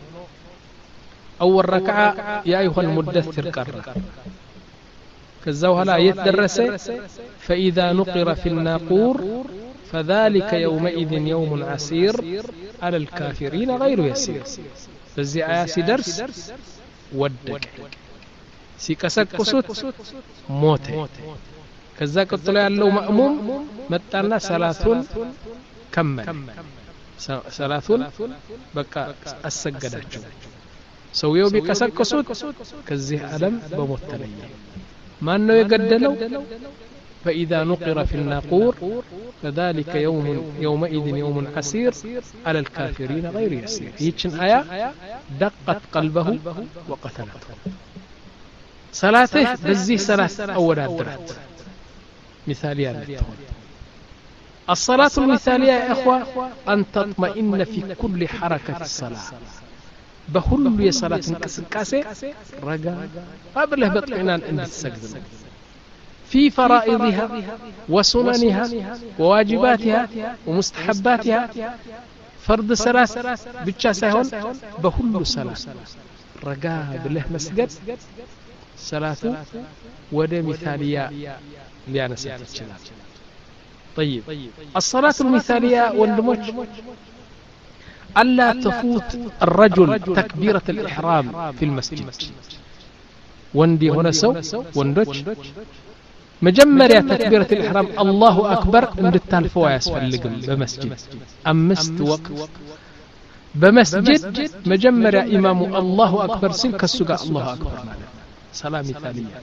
أول ركعة يا أيها المدثر قرأ كذا وهلا يتدرس فإذا نقر في الناقور فذلك يومئذ يوم عسير على الكافرين غير يسير بزي آيات درس ودك سيكسكسوت موت كذا قتل ያለው مأموم መጣና ሰላቱን كمل ሰላቱን በቃ አሰገዳቸው ሰውየው ቢከሰከሱት ከዚህ ዓለም በሞት ተለየ ማን ነው የገደለው فإذا نقر في الناقور فذلك يوم يومئذ يوم عسير على الكافرين غير يسير يجن آية دقت قلبه وقتلته صلاته بزي صلاة أول أدرات مثالية للتون الصلاة المثالية يا إخوة أن تطمئن في كل حركة الصلاة بكل صلاة انكسكاسة رجاء قبله بطعنان عند السجد في فرائضها وسننها وواجباتها ومستحباتها فرض صلاة بتشاسهون بكل صلاة رجاء بالله مسجد صلاة وده مثالية لأنسيت الشلال طيب الصلاة المثالية والدمج ألا تفوت الرجل تكبيرة الإحرام في المسجد وندي هنا سو وندج مجمرة تكبيرة الإحرام الله أكبر من التالفوا يسفل لكم بمسجد أمست وقت بمسجد مجمرة إمام الله أكبر سلك السقاء الله أكبر صلاة مثالية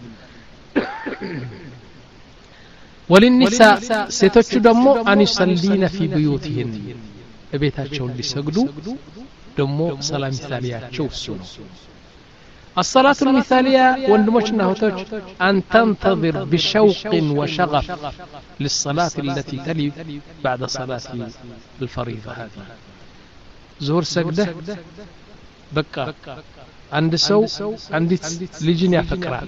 وللنساء ستجدمو أن يصلين في بيوتهن بيتاتشو اللي سجدوا دمو صلاة مثالية تشوفسون الصلاة المثالية وندموشنا هوتوش أن تنتظر بشوق وشغف للصلاة التي تلي بعد صلاة الفريضة هذه زور سجدة بكا عند سو عند لجنيا فكرة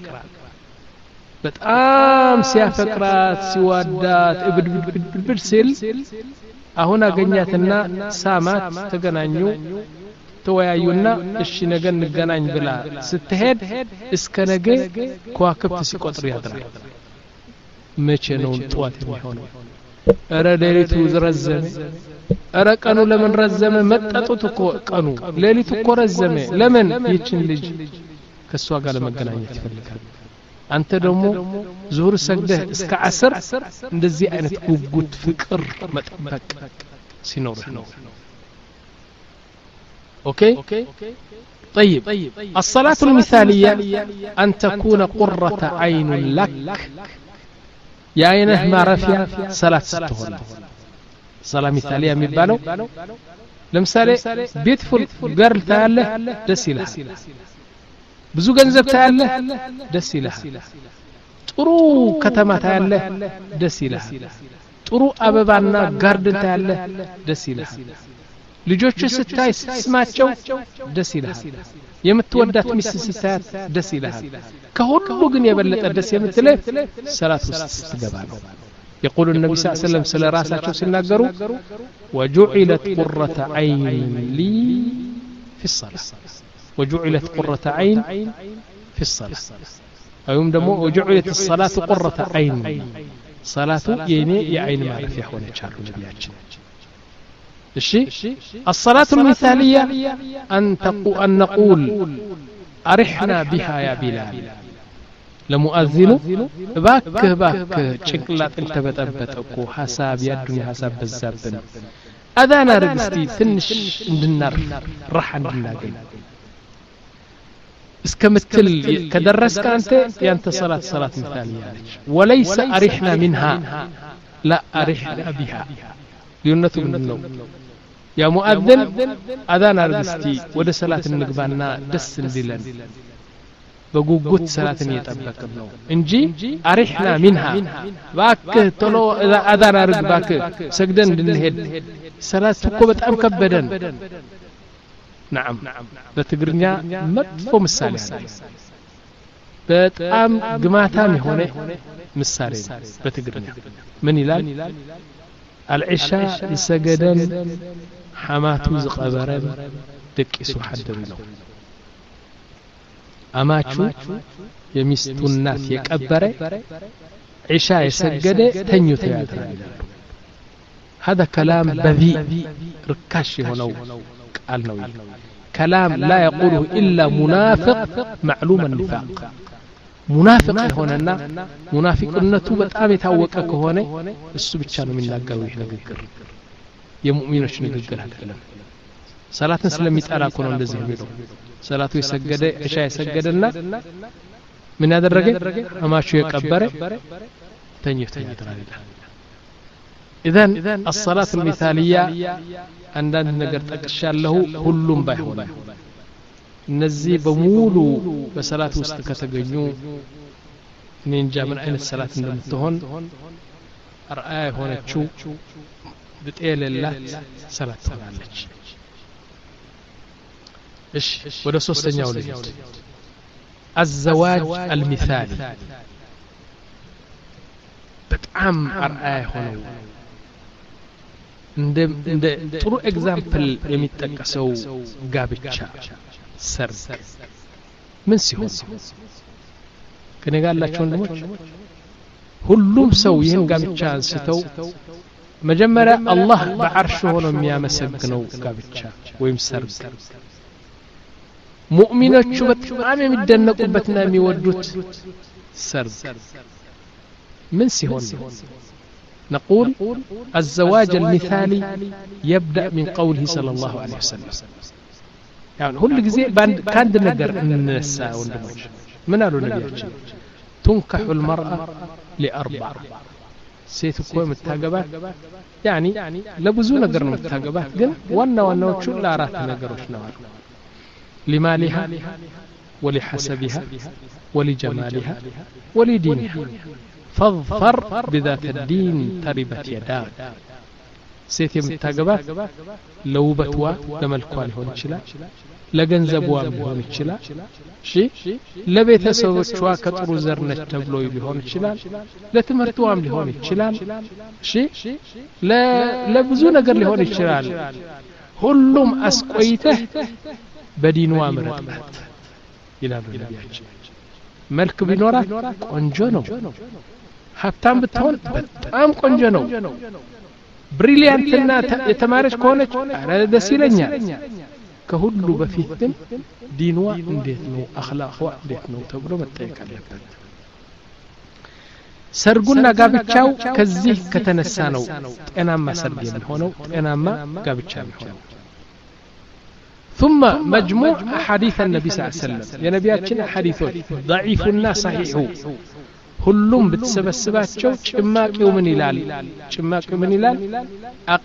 በጣም ሲያፈቅራት ሲዋዳት እብድ ብድ ሲል አሁን አገኛትና ሳማት ተገናኙ ተወያዩና እሺ ነገ እንገናኝ ብላ ስትሄድ እስከ ነገ ከዋክብት ሲቆጥሩ ያድራል መቼ ነው ጧት የሚሆነው አረ ሌሊቱ ረዘመ አረ ቀኑ ለምን ረዘመ መጣጡት እኮ ቀኑ ሌሊቱ እኮ ረዘመ ለምን ይችን ልጅ ከሷ ጋር ለመገናኘት ይፈልጋል አንተ ደግሞ ዙሁር ሰግደህ እስከ ዓስር እንደዚህ አይነት ጉጉት ፍቅር መጠበቅ ሲኖርህ ነው اوكي طيب الصلاة المثالية أن تكون قرة عين لك يا عينه ما رفيع صلاة ستهون صلاة مثالية مبالو لمثالي beautiful girl تاله دسيلها ብዙ ገንዘብ ታያለህ ደስ ይልሃል ጥሩ ከተማ ታያለህ ደስ ይልሃል ጥሩ አበባና ጋርደን ታያለህ ደስ ይልሃል ልጆች ስታይ ስማቸው ደስ ይልሃል የምትወዳት ሚስት ስታያት ደስ ይልሃል ከሁሉ ግን የበለጠ ደስ የምትልህ ሰላት ውስጥ ስትገባ ነው يقول النبي صلى الله عليه وسلم سلا راساቸው ሲናገሩ وجعلت قرة عين لي في الصلاة وجعلت قرة عين في الصلاة أيوم دمو وجعلت الصلاة قرة عين صلاة يني يعين معرفة هون يشارك نبياتنا الشيء الصلاة المثالية أن تقو أن نقول أرحنا بها يا بلال لمؤذن باك باك شكلات انت بتبتكو حساب يا الدنيا حساب بالزبن أذانا رجستي ثنش النار راح نلاقي اسكمتل كدرسك أنت أنت صلاة صلاة مثالية وليس أرحنا منها لا أرحنا بها ليونة من النوم يا مؤذن أذانا رجستي ود صلاة النقبانا دس دلن بقوقت صلاة يتبقى النوم انجي أرحنا منها باك تلو أذانا رج باك سجدن للهد صلاة تقوبت أم كبدن نعم بتقرنيا مدفو مسالي بتأم قماتامي هوني مسالي بتقرنيا من يلال العشاء يسجدن حماتو زقبرن دكيسو حدر له أماتشو يمستو الناس يكبره عشاء يسجد تنيو تياتر هذا كلام بذيء ركاشي هنا قال نوي كلام لا يقوله إلا منافق معلوم النفاق منافق هنا منافق النتو بتأم يتوقع كهونه السو بتشانو من لاقروا ينقر يمؤمنوش نقر هذا الكلام صلاة سلم يتأرى كونه እንደዚህ የሚለው صلاة يسجد عشاء يسجدنا من هذا الرجل أماشو يكبر تنيف تنيف إذن الصلاة المثالية عندنا نقدر تكشال له كلهم بايهون نزي بمولو بصلاة وسط كتجنو نينجا من أين الصلاة نمتهون أرآه هنا تشو بتقيل الله صلاة تغالج إيش وده سوستنيا ولد الزواج المثالي بتعم أرآه هنا እንደ እንደ ጥሩ ኤግዛምፕል የሚጠቀሰው ጋብቻ ሰርግ ምን ሲሆን ከኔ ጋር ያላችሁ ወንድሞች ሁሉም ሰው ይህን ጋብቻ አንስተው መጀመሪያ አላህ በአርሽ ሆኖ የሚያመሰግነው ጋብቻ ወይም ሰርግ ሙእሚኖቹ በጣም የሚደነቁበትና የሚወዱት ሰርግ ምን ሲሆን نقول الزواج المثالي يبدأ من قوله صلى الله عليه وسلم يعني كل جزء كان نقر النساء والنموذج من قالوا نبياتي تنكح المرأة لأربع سيتكون متهاجبات يعني لبزو نقر متهاجبات قل وانا وانا وشو لا رات نقروش نوار لمالها ولحسبها ولجمالها ولدينها فاظفر بذات الدين تربت يداك سيت يمتاقبات لوبتوا لملكوا لهون يشلا لغنزبوا لهون يشلا شي لبيت سوچوا كطرو زرنت تبلو لهون يشلا لتمرتوا لهون يشلا شي لا لبزو ነገር لهون يشلا ሁሉም አስቆይተህ በዲኑ አምረጥባት ይላሉ ነብያችን መልክ ቢኖራት ቆንጆ ነው ሀብታም ብትሆን በጣም ቆንጆ ነው ብሪሊያንትና የተማረች ከሆነች አረ ደስ ይለኛል ከሁሉ በፊት ግን ዲንዋ እንዴት ነው አኽላቅዋ እንዴት ነው ተብሎ መጠየቅ አለበት ሰርጉና ጋብቻው ከዚህ ከተነሳ ነው ጤናማ ሰርግ የሚሆነው ጤናማ ጋብቻ የሚሆነው ثم مجموع أحاديث النبي صلى الله عليه وسلم يا نبياتنا حديثون ضعيفنا صحيح كلهم بتسبسباتشو ጭማቂው ምን ይላል ጭማቂው ምን ይላል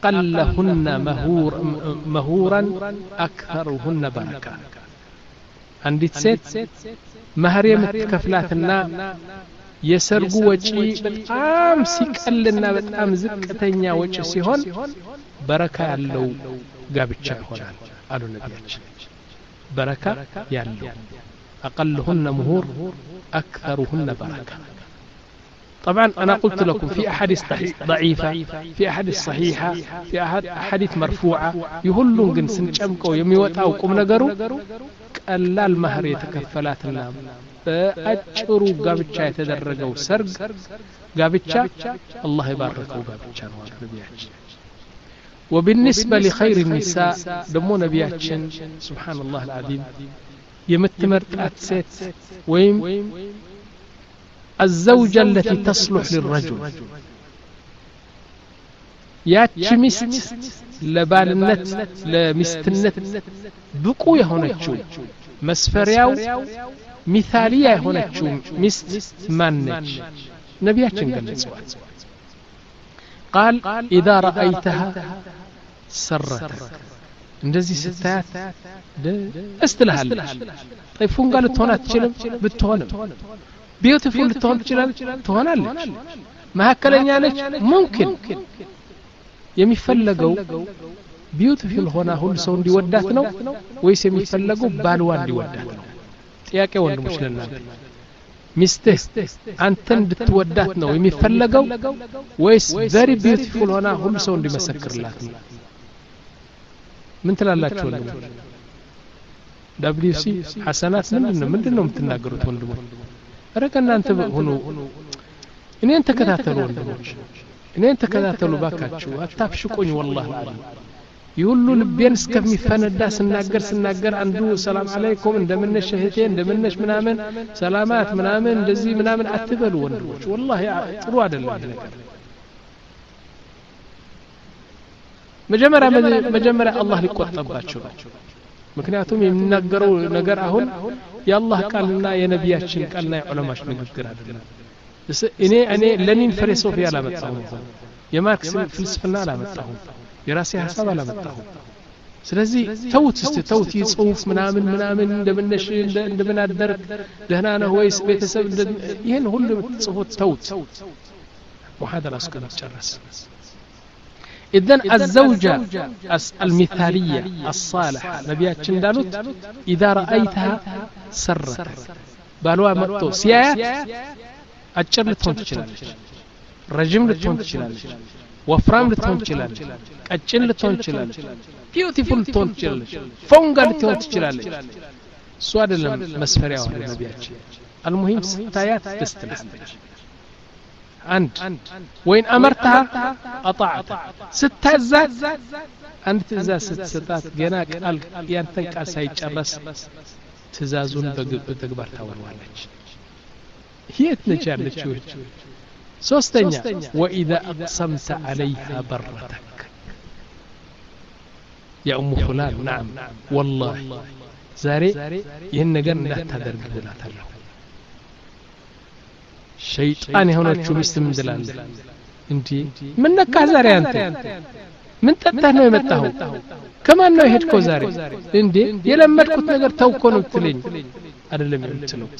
أقلهن مهور مهورا أكثرهن بركة አንዲት ሴት መህር የምትከፍላትና የሰርጉ ወጪ በጣም ሲቀልና በጣም ዝቅተኛ ወጪ ሲሆን በረካ ያለው ጋብቻ ይሆናል አሉ ነቢያችን በረካ ያለው أقلهن مهور أكثرهن بركة طبعا أنا قلت لكم في أحاديث ضعيفة في أحاديث صحيحة في أحاديث مرفوعة يهلون جن سنجمكو يميوتاو قم نقروا قال المهر يتكفلات النام أجروا قابتشا يتدرجوا سرق قابتشا الله يباركوا قابتشا نبياتشن وبالنسبة لخير النساء دمو نبياتشن سبحان الله العظيم يمتمرت ست ويم الزوجة التي تصلح للرجل ياتش مست لبالنت لمستنت بقوة هونتشو مسفرياو مثالية هونتشو مست مانج نبياتشن قال لسوات قال إذا رأيتها سرتك እንደዚህ ስታያት እስትልሃለች طيب ፉንጋ ልትሆን አትችልም ብትሆንም ቢዩቲፉል ልትሆን ትችላለች ትሆናለች መሐከለኛ ነች ሙምኪን የሚፈለገው ቢዩቲፉል ሆና ሁሉ ሰው እንዲወዳት ነው ወይስ የሚፈለገው ባልዋ እንዲወዳት ነው ጥያቄ ወንድሞች ለናንተ ሚስትህ አንተን እንድትወዳት ነው የሚፈለገው ወይስ very beautiful ሆና ሁሉ ሰው እንዲመሰክርላት ነው ምን ትላላችሁ ወንድሞች ደብሊው ሲ ሐሰናት ምንድነው ምንድነው የምትናገሩት ወንድሞች አረከ እናንተ ሆኖ እኔን ተከታተሉ ወንድሞች እኔን ተከታተሉ ባካችሁ አታፍሽቁኝ والله አላህ ይሁሉ ልቤን እስከሚፈነዳ ስናገር ስናገር አንዱ ሰላም አለይኩም እንደምነሽ እህቴ እንደምነሽ ምናምን ሰላማት ምናምን እንደዚህ ምናምን አትበሉ ወንድሞች والله ጥሩ አይደለም ነገር መጀመሪያ መጀመሪያ አላህ ሊቆጣባቸው ምክንያቱም የሚናገረው ነገር አሁን የአላህ ቃልና የነቢያችን ቃልና የዑለማዎች ንግግር አይደለም እኔ እኔ ለኒን ፍልስፍና ያላመጣሁ የማርክስ ፍልስፍና አላመጣሁ የራሴ ሐሳብ አላመጣሁ ስለዚህ ተውት እስቲ ተውት ይጽሁፍ ምናምን ምናምን እንደምነሽ እንደምን አደረክ ደህና ነው ወይስ ቤተሰብ ይሄን ሁሉ ጽሁፍ ተውት ሙሐደራ እስከ ጨረስ إذن الزوجة المثالية الصالحة نبياتشن دالوت إذا رأيتها سرتك بالوا مقتو سيايات أجر لتون تشلالج رجم لتون تشلالج وفرام لتون تشلالج أجن لتون تشلالج beautiful لتون تشلالج فونغا لتون تشلالج سؤال المسفرية وعلى نبياتشن المهم ستايات تستلحلج عند وين أمرتها أطاعت ستهزات أنت تزاز ستات جناك قال ينتنك أسايج الرس تزازون بتكبر توروالج هي تنجار لتشوج سوستنيا وإذا أقسمت عليها برتك يا أم فلان نعم والله زاري ينقن لا تدرق ولا تلو شيطان የሆነችው ሚስት ምን ትላለች እንዴ ምን ነካ ዛሬ አንተ ምን ተጣህ ነው የመጣው ከማን ነው የሄድከው ዛሬ እንዴ የለመድኩት ነገር ተውኮ ነው ትለኝ አይደለም የምትለው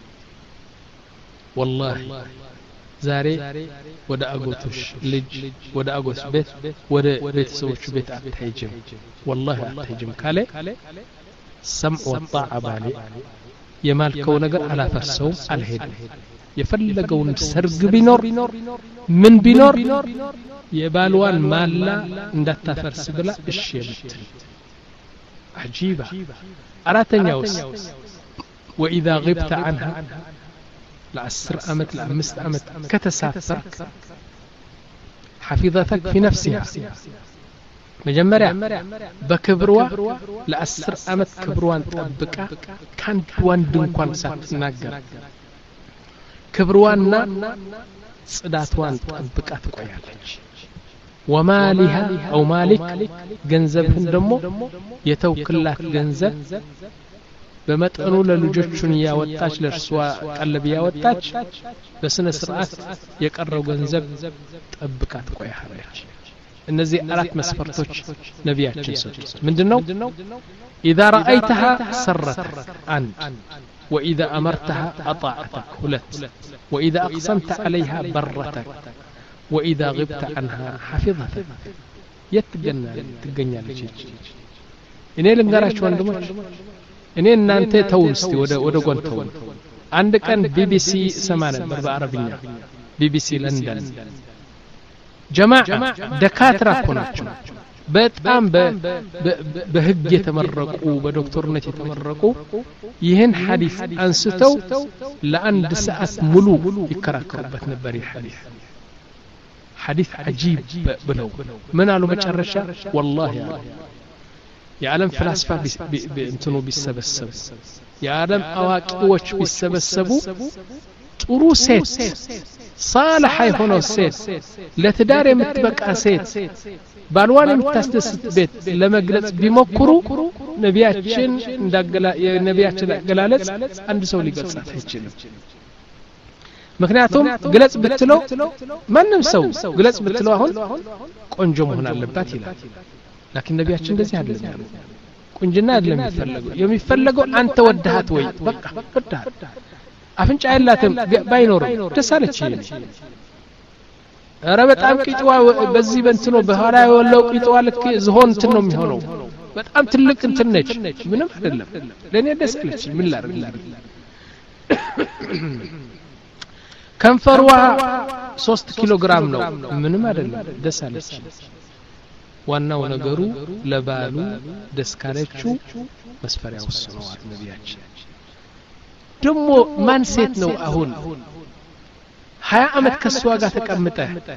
والله ዛሬ ወደ አጎቶሽ ልጅ ወደ አጎት ቤት ወደ ቤተሰቦቹ ቤት አትሄጂም والله አትሄጂም ካለ ሰምዕ ወጣዕ ባሊ የማልከው ነገር አላፈርሰውም አልሄድም የፈለገውን ሰርግ ቢኖር ምን ቢኖር የባልዋን ማላ እንዳታፈርስ ብላ እሺ የምትል عجيبة አራተኛውስ وإذا غبت عنها لعشر أمت لأمست أمت كتسافرك حفظتك في نفسها مجمرة بكبروا لعشر أمت كبروان تطبقا كانت وان دنكوان ساتناقر كبرواننا صداتوان تطبقا تقويالج ومالها أو مالك ገንዘብህን ደሞ የተውክላት ገንዘብ በመጠኑ ለልጆቹን ያወጣች ለርሷ ቀለብ ያወጣች በስነ ስርዓት የቀረው ገንዘብ ጠብቃ ትቆያለች እነዚህ አራት መስፈርቶች ነቢያችን ሰጡት ምንድነው اذا رايتها سرتك አንድ واذا امرتها اطاعتك ሁለት واذا اقسمت عليها برتك واذا غبت عنها حفظتك يتجنن ትገኛለች እኔ ልንገራችሁ ወንድሞች እኔ እናንተ ተውስቲ ወደ ወደ ጎንተው አንድ ቀን ቢቢሲ ሰማ ነበር በአረብኛ ቢቢሲ ለንደን ጀማዓ ደካትራ ኮናቸው በጣም በህግ የተመረቁ በዶክተርነት የተመረቁ ይህን ሐዲስ አንስተው ለአንድ ሰዓት ሙሉ ይከራከሩበት ነበር ይህ ሐዲስ ሐዲስ عجيب ብለው ምን አሉ መጨረሻ والله የዓለም ፍልስፋ እንትኑ ቢሰበሰቡ የዓለም አዋቂዎች ቢሰበሰቡ ጥሩ ሴት صالح የሆነው ሴት ለትዳር የምትበቃ ሴት ባልዋን የምታስደስት ቤት ለመግለጽ ቢሞክሩ ነቢያችን እንዳገላ የነቢያችን አገላለጽ አንድ ሰው ሊገልጻት አይችልም ምክንያቱም ግለጽ ብትለው ማንም ሰው ግለጽ ብትለው አሁን ቆንጆ መሆን አለባት ይላል لكن ነቢያችን እንደዚህ አይደለም ቁንጅና አይደለም የሚፈልገው የሚፈልገው አንተ ወደሃት ወይ በቃ ወደሃት አፍንጫ ያላትም ባይኖርም ተሳለች አረ በጣም ቂጥዋ በዚህ በእንትኖ በኋላ የወለው ቂጥዋ ልክ ዝሆን እንትን ነው የሚሆነው በጣም ትልቅ እንትን ነች ምንም አይደለም ለኔ ደስ አለች ምን ላድርግ ከንፈርዋ ሶስት ኪሎ ግራም ነው ምንም አይደለም ደስ አለች ዋናው ነገሩ ለባሉ ደስ ካለችው መስፈሪያ ወስነዋል ነቢያችን ደሞ ማን ሴት ነው አሁን ሀያ አመት ከሷ ጋር ተቀምጠ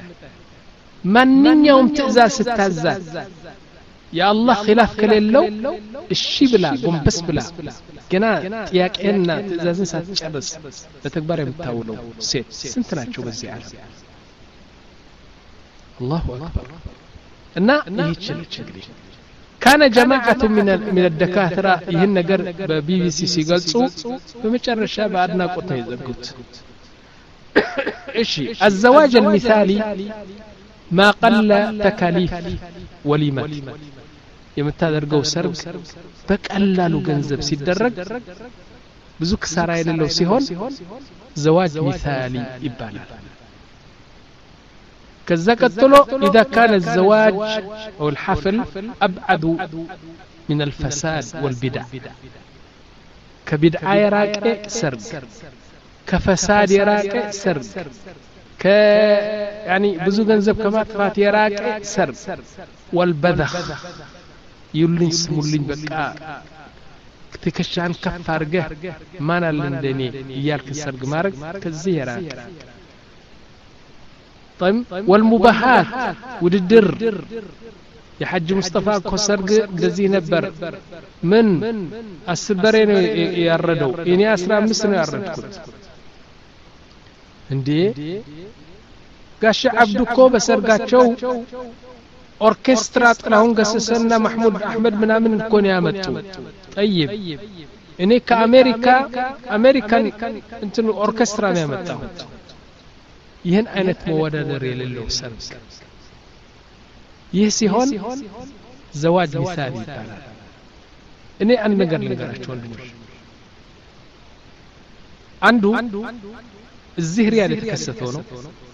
ማንኛውም ትእዛዝ ስታዛዝ የአላህ ኺላፍ ከሌለው እሺ ብላ ጎንበስ ብላ ገና ጥያቄና ትእዛዝን ሳትጨርስ በተግባር የምታውለው ሴት ስንት ናቸው በዚህ ዓለም አላሁ አክበር እና ይህች እንግዲህ كان جماعة من من الدكاترة ይህን ነገር በቢቢሲ ሲገልጹ በመጨረሻ ባድና ቆታ ይዘጉት እሺ الزواج المثالي ما قل تكاليف وليمة የምታደርገው ሰርግ በቀላሉ ገንዘብ ሲደረግ ብዙ ክሳራ የሌለው ሲሆን زواج مثالي ይባላል كذا قتلو إذا كان الزواج أو الحفل أبعد من الفساد والبدع كبدع يراك سرد كفساد يراك سرد ك يعني بزو غنزب كما تفات يراك سرد والبذخ يلين سمولين بقى تكشان كفارقه ما نالندني يالك السرق مارك كزي يراك طيب والمباحات وددر يا حج مصطفى كسرق እንደዚህ ነበር ምን አስበሬ ነው ያረደው እኔ አስራ አምስት ነው ያረድኩት እንዴ ጋሽ አብዱኮ በሰርጋቸው ኦርኬስትራ ጥላሁን ገሰሰና ማህሙድ አህመድ ምናምን እኮ ነው ያመጡ طيب እኔ ከአሜሪካ አሜሪካን እንትን ኦርኬስትራ ነው ያመጣሁት ይህን አይነት መወዳደር የሌለው ሰርግ ይህ ሲሆን ዘዋጅ ምሳሌ ይባላል እኔ አንድ ነገር ልንገራችሁ ወንድሞች አንዱ እዚህ ሪያድ የተከሰተው ነው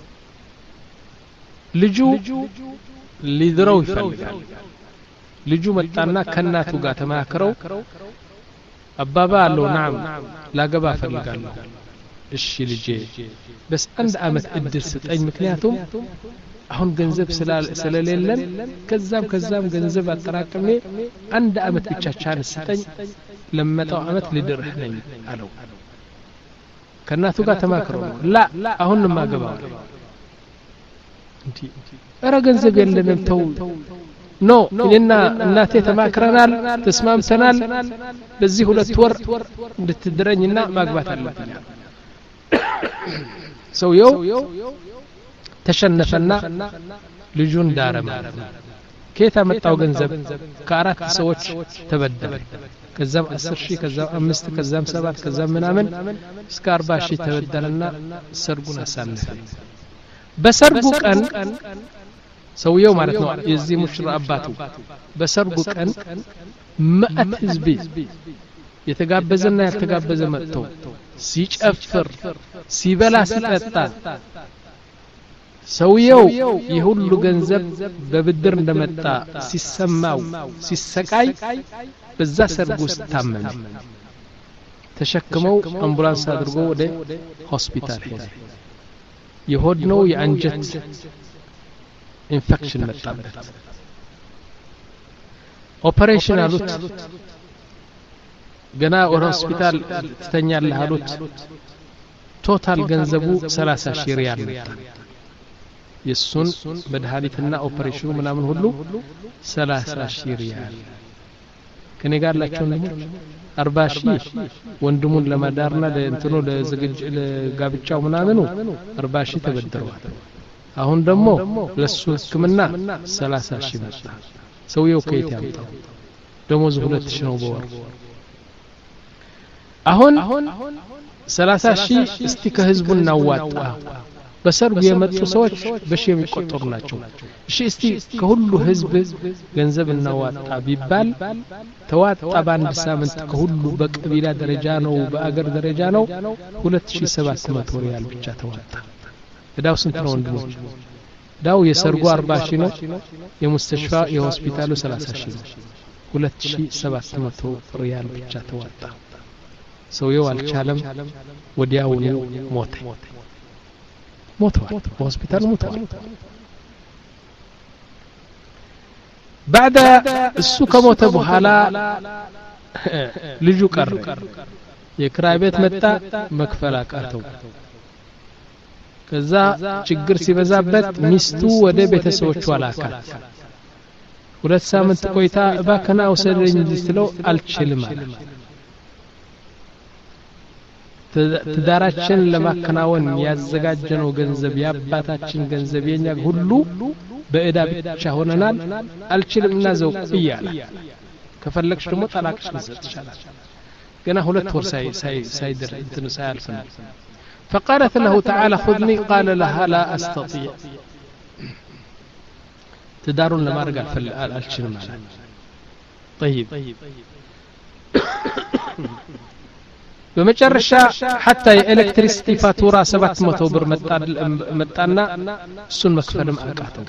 ልጁ ሊድረው ይፈልጋል ልጁ መጣና ከናቱ ጋር ተማከረው አባባ አለው ናም ላገባ ፈልጋለሁ እሺ ልጄ በስ አንድ አመት እድል ስጠኝ ምክንያቱም አሁን ገንዘብ ስለሌለን ከዛም ከዛም ገንዘብ አጠራቅሜ አንድ አመት ብቻ ቻን ስጠኝ ለመጣው አመት ልድርህ ነኝ አለው ከናቱ ጋር ተማከረው ላ አሁን ማገባው እንዴ አረ ገንዘብ የለንም ተው ኖ እኔና እናቴ ተማክረናል ተስማምተናል በዚህ ሁለት ወር እንድትድረኝና ማግባት አለብኝ ሰውየው ተሸነፈና ልጁን ዳረ ማለት ነው ከየት አመጣው ገንዘብ ከአራት ሰዎች ተበደረ ከዛም አስር ሺህ ከዛም አምስት ከዛም ሰባት ከዛም ምናምን እስከ አርባ ሺህ ተበደረና ሰርጉን አሳለፈ በሰርጉ ቀን ሰውየው ማለት ነው የዚህ ሙሽራ አባቱ በሰርጉ ቀን መአት ህዝብ የተጋበዘና ያልተጋበዘ መጥቶ ሲጨፍር ሲበላ ሲጠጣ ሰውየው የሁሉ ገንዘብ በብድር እንደመጣ ሲሰማው ሲሰቃይ በዛ ሰርጉ ውስጥ ታመመ ተሸክመው አምቡላንስ አድርጎ ወደ ሆስፒታል ሄደ የሆድ ነው የአንጀት ኢንፌክሽን መጣበት ኦፐሬሽን አሉት ገና ወደ ሆስፒታል ተተኛለህ አሉት ቶታል ገንዘቡ ሰላሳ ሺህ ሪያል መጣ የሱን መድኃኒትና ኦፐሬሽኑ ምናምን ሁሉ ሰላሳ ሺህ ሪያል ከኔ ጋር ላችሁ ነው አርባ ሺህ ወንድሙን ለማዳርና ለእንትኑ ለዝግጅ ለጋብቻው ምናምኑ አርባ ሺህ ተበድረዋል አሁን ደግሞ ለሱ ህክምና ሰላሳ ሺህ መጣ ሰውየው ከየት ያመጣው ደሞዝ ሁለት ሺህ ነው በወር አሁን ሰላሳ ሺህ እስቲ ከህዝቡን ናዋጣ በሰርጉ የመጡ ሰዎች በሺ የሚቆጠሩ ናቸው እሺ እስቲ ከሁሉ ህዝብ ገንዘብ እናዋጣ ቢባል ተዋጣ በአንድ ሳምንት ከሁሉ በቀቢላ ደረጃ ነው በአገር ደረጃ ነው ሁለት ሺህ ሰባት መቶ ሪያል ብቻ ተዋጣ እዳው ስንት ነው ወንድሞች ዳው የሰርጉ አርባ ሺህ ነው የሙስተሽፋ የሆስፒታሉ ሰላሳ ሺህ ነው ሁለት ሺህ ሰባት መቶ ሪያል ብቻ ተዋጣ ሰውየው አልቻለም ወዲያው ሞተ ሞቷል በሆስፒታል ሞቷል بعد እሱ ከሞተ በኋላ ልጁ ቀረ የክራይ ቤት መጣ መክፈል አቃተው ከዛ ችግር ሲበዛበት ሚስቱ ወደ ቤተሰቦቿ ላካት ሁለት ሳምንት ቆይታ እባክና ወሰደኝ ስትለው አልችልም አለ ትዳራችን ለማከናወን ያዘጋጀነው ገንዘብ ያባታችን ገንዘብ የኛ ሁሉ በእዳ ብቻ ሆነናል አልችልምና ዘው ይያለ ከፈለክሽ ደግሞ ጠላቅሽ ልሰጥ ይችላል ገና ሁለት ወር ሳይ ሳይ ሳይደር እንትን ሳያልፍ ነው فقالت له تعالى خذني قال لها لا استطيع تدارون لما رجع الشنو معنا طيب በመጨረሻ حتى የኤሌክትሪሲቲ ፋቱራ ሰባት መቶ ብር መጣና እሱን መክፈልም አቃተው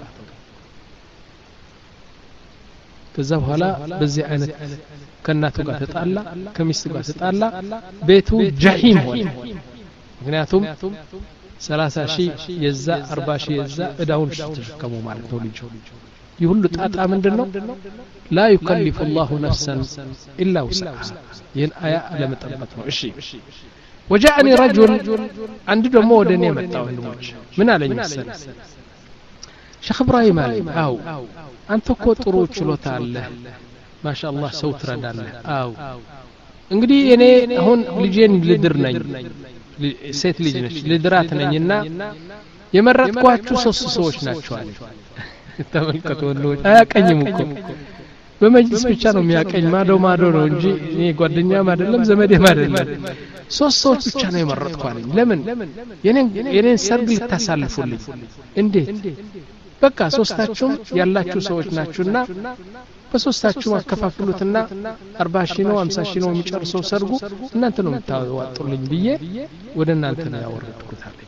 ከዛ በኋላ በዚህ አይነት ከናቱ ጋር ተጣላ ከሚስቱ ጋር ተጣላ ቤቱ ጀሂም ሆነ ምክንያቱም ሰላሳ ሺህ የዛ አርባ ሺህ የዛ እዳውን ተሸከሙ ማለት ነው ልጅ ይሁሉ ጣጣ ምንድነው لا يكلف الله نفسا الا وسعها ይህን አያ ለመጠበቅ ነው እሺ وجاءني رجل አንድ ደግሞ ወደኔ መጣው ወንድሞች ምን አለኝ መሰለህ ሼክ ኢብራሂም አለኝ አው አንተ እኮ ጥሩ ችሎታ አለ ማሻአላህ ሰው ትረዳለህ አው እንግዲህ እኔ አሁን ልጄን ልድር ነኝ ሴት ልጅ ነች ልድራት ነኝና የመረጥኳችሁ ሶስት ሰዎች ናቸው አለ ተመልከቱ ወንዶች አያቀኝም እኮ በመጅልስ ብቻ ነው የሚያቀኝ ማዶ ማዶ ነው እንጂ እኔ ጓደኛም አይደለም ዘመዴም አይደለም ሶስት ሰዎች ብቻ ነው የመረጥኳለኝ ለምን የኔን የኔን ሰርግ ልታሳልፉልኝ እንዴት በቃ ሶስታችሁም ያላችሁ ሰዎች ናችሁና በሶስታችሁ አከፋፍሉትና አርባ ሺህ ነው ሃምሳ ሺህ ነው የሚጨርሰው ሰርጉ እናንተ ነው የምታዋጡልኝ ብዬ ወደ እናንተ ነው ያወረድኩት አለ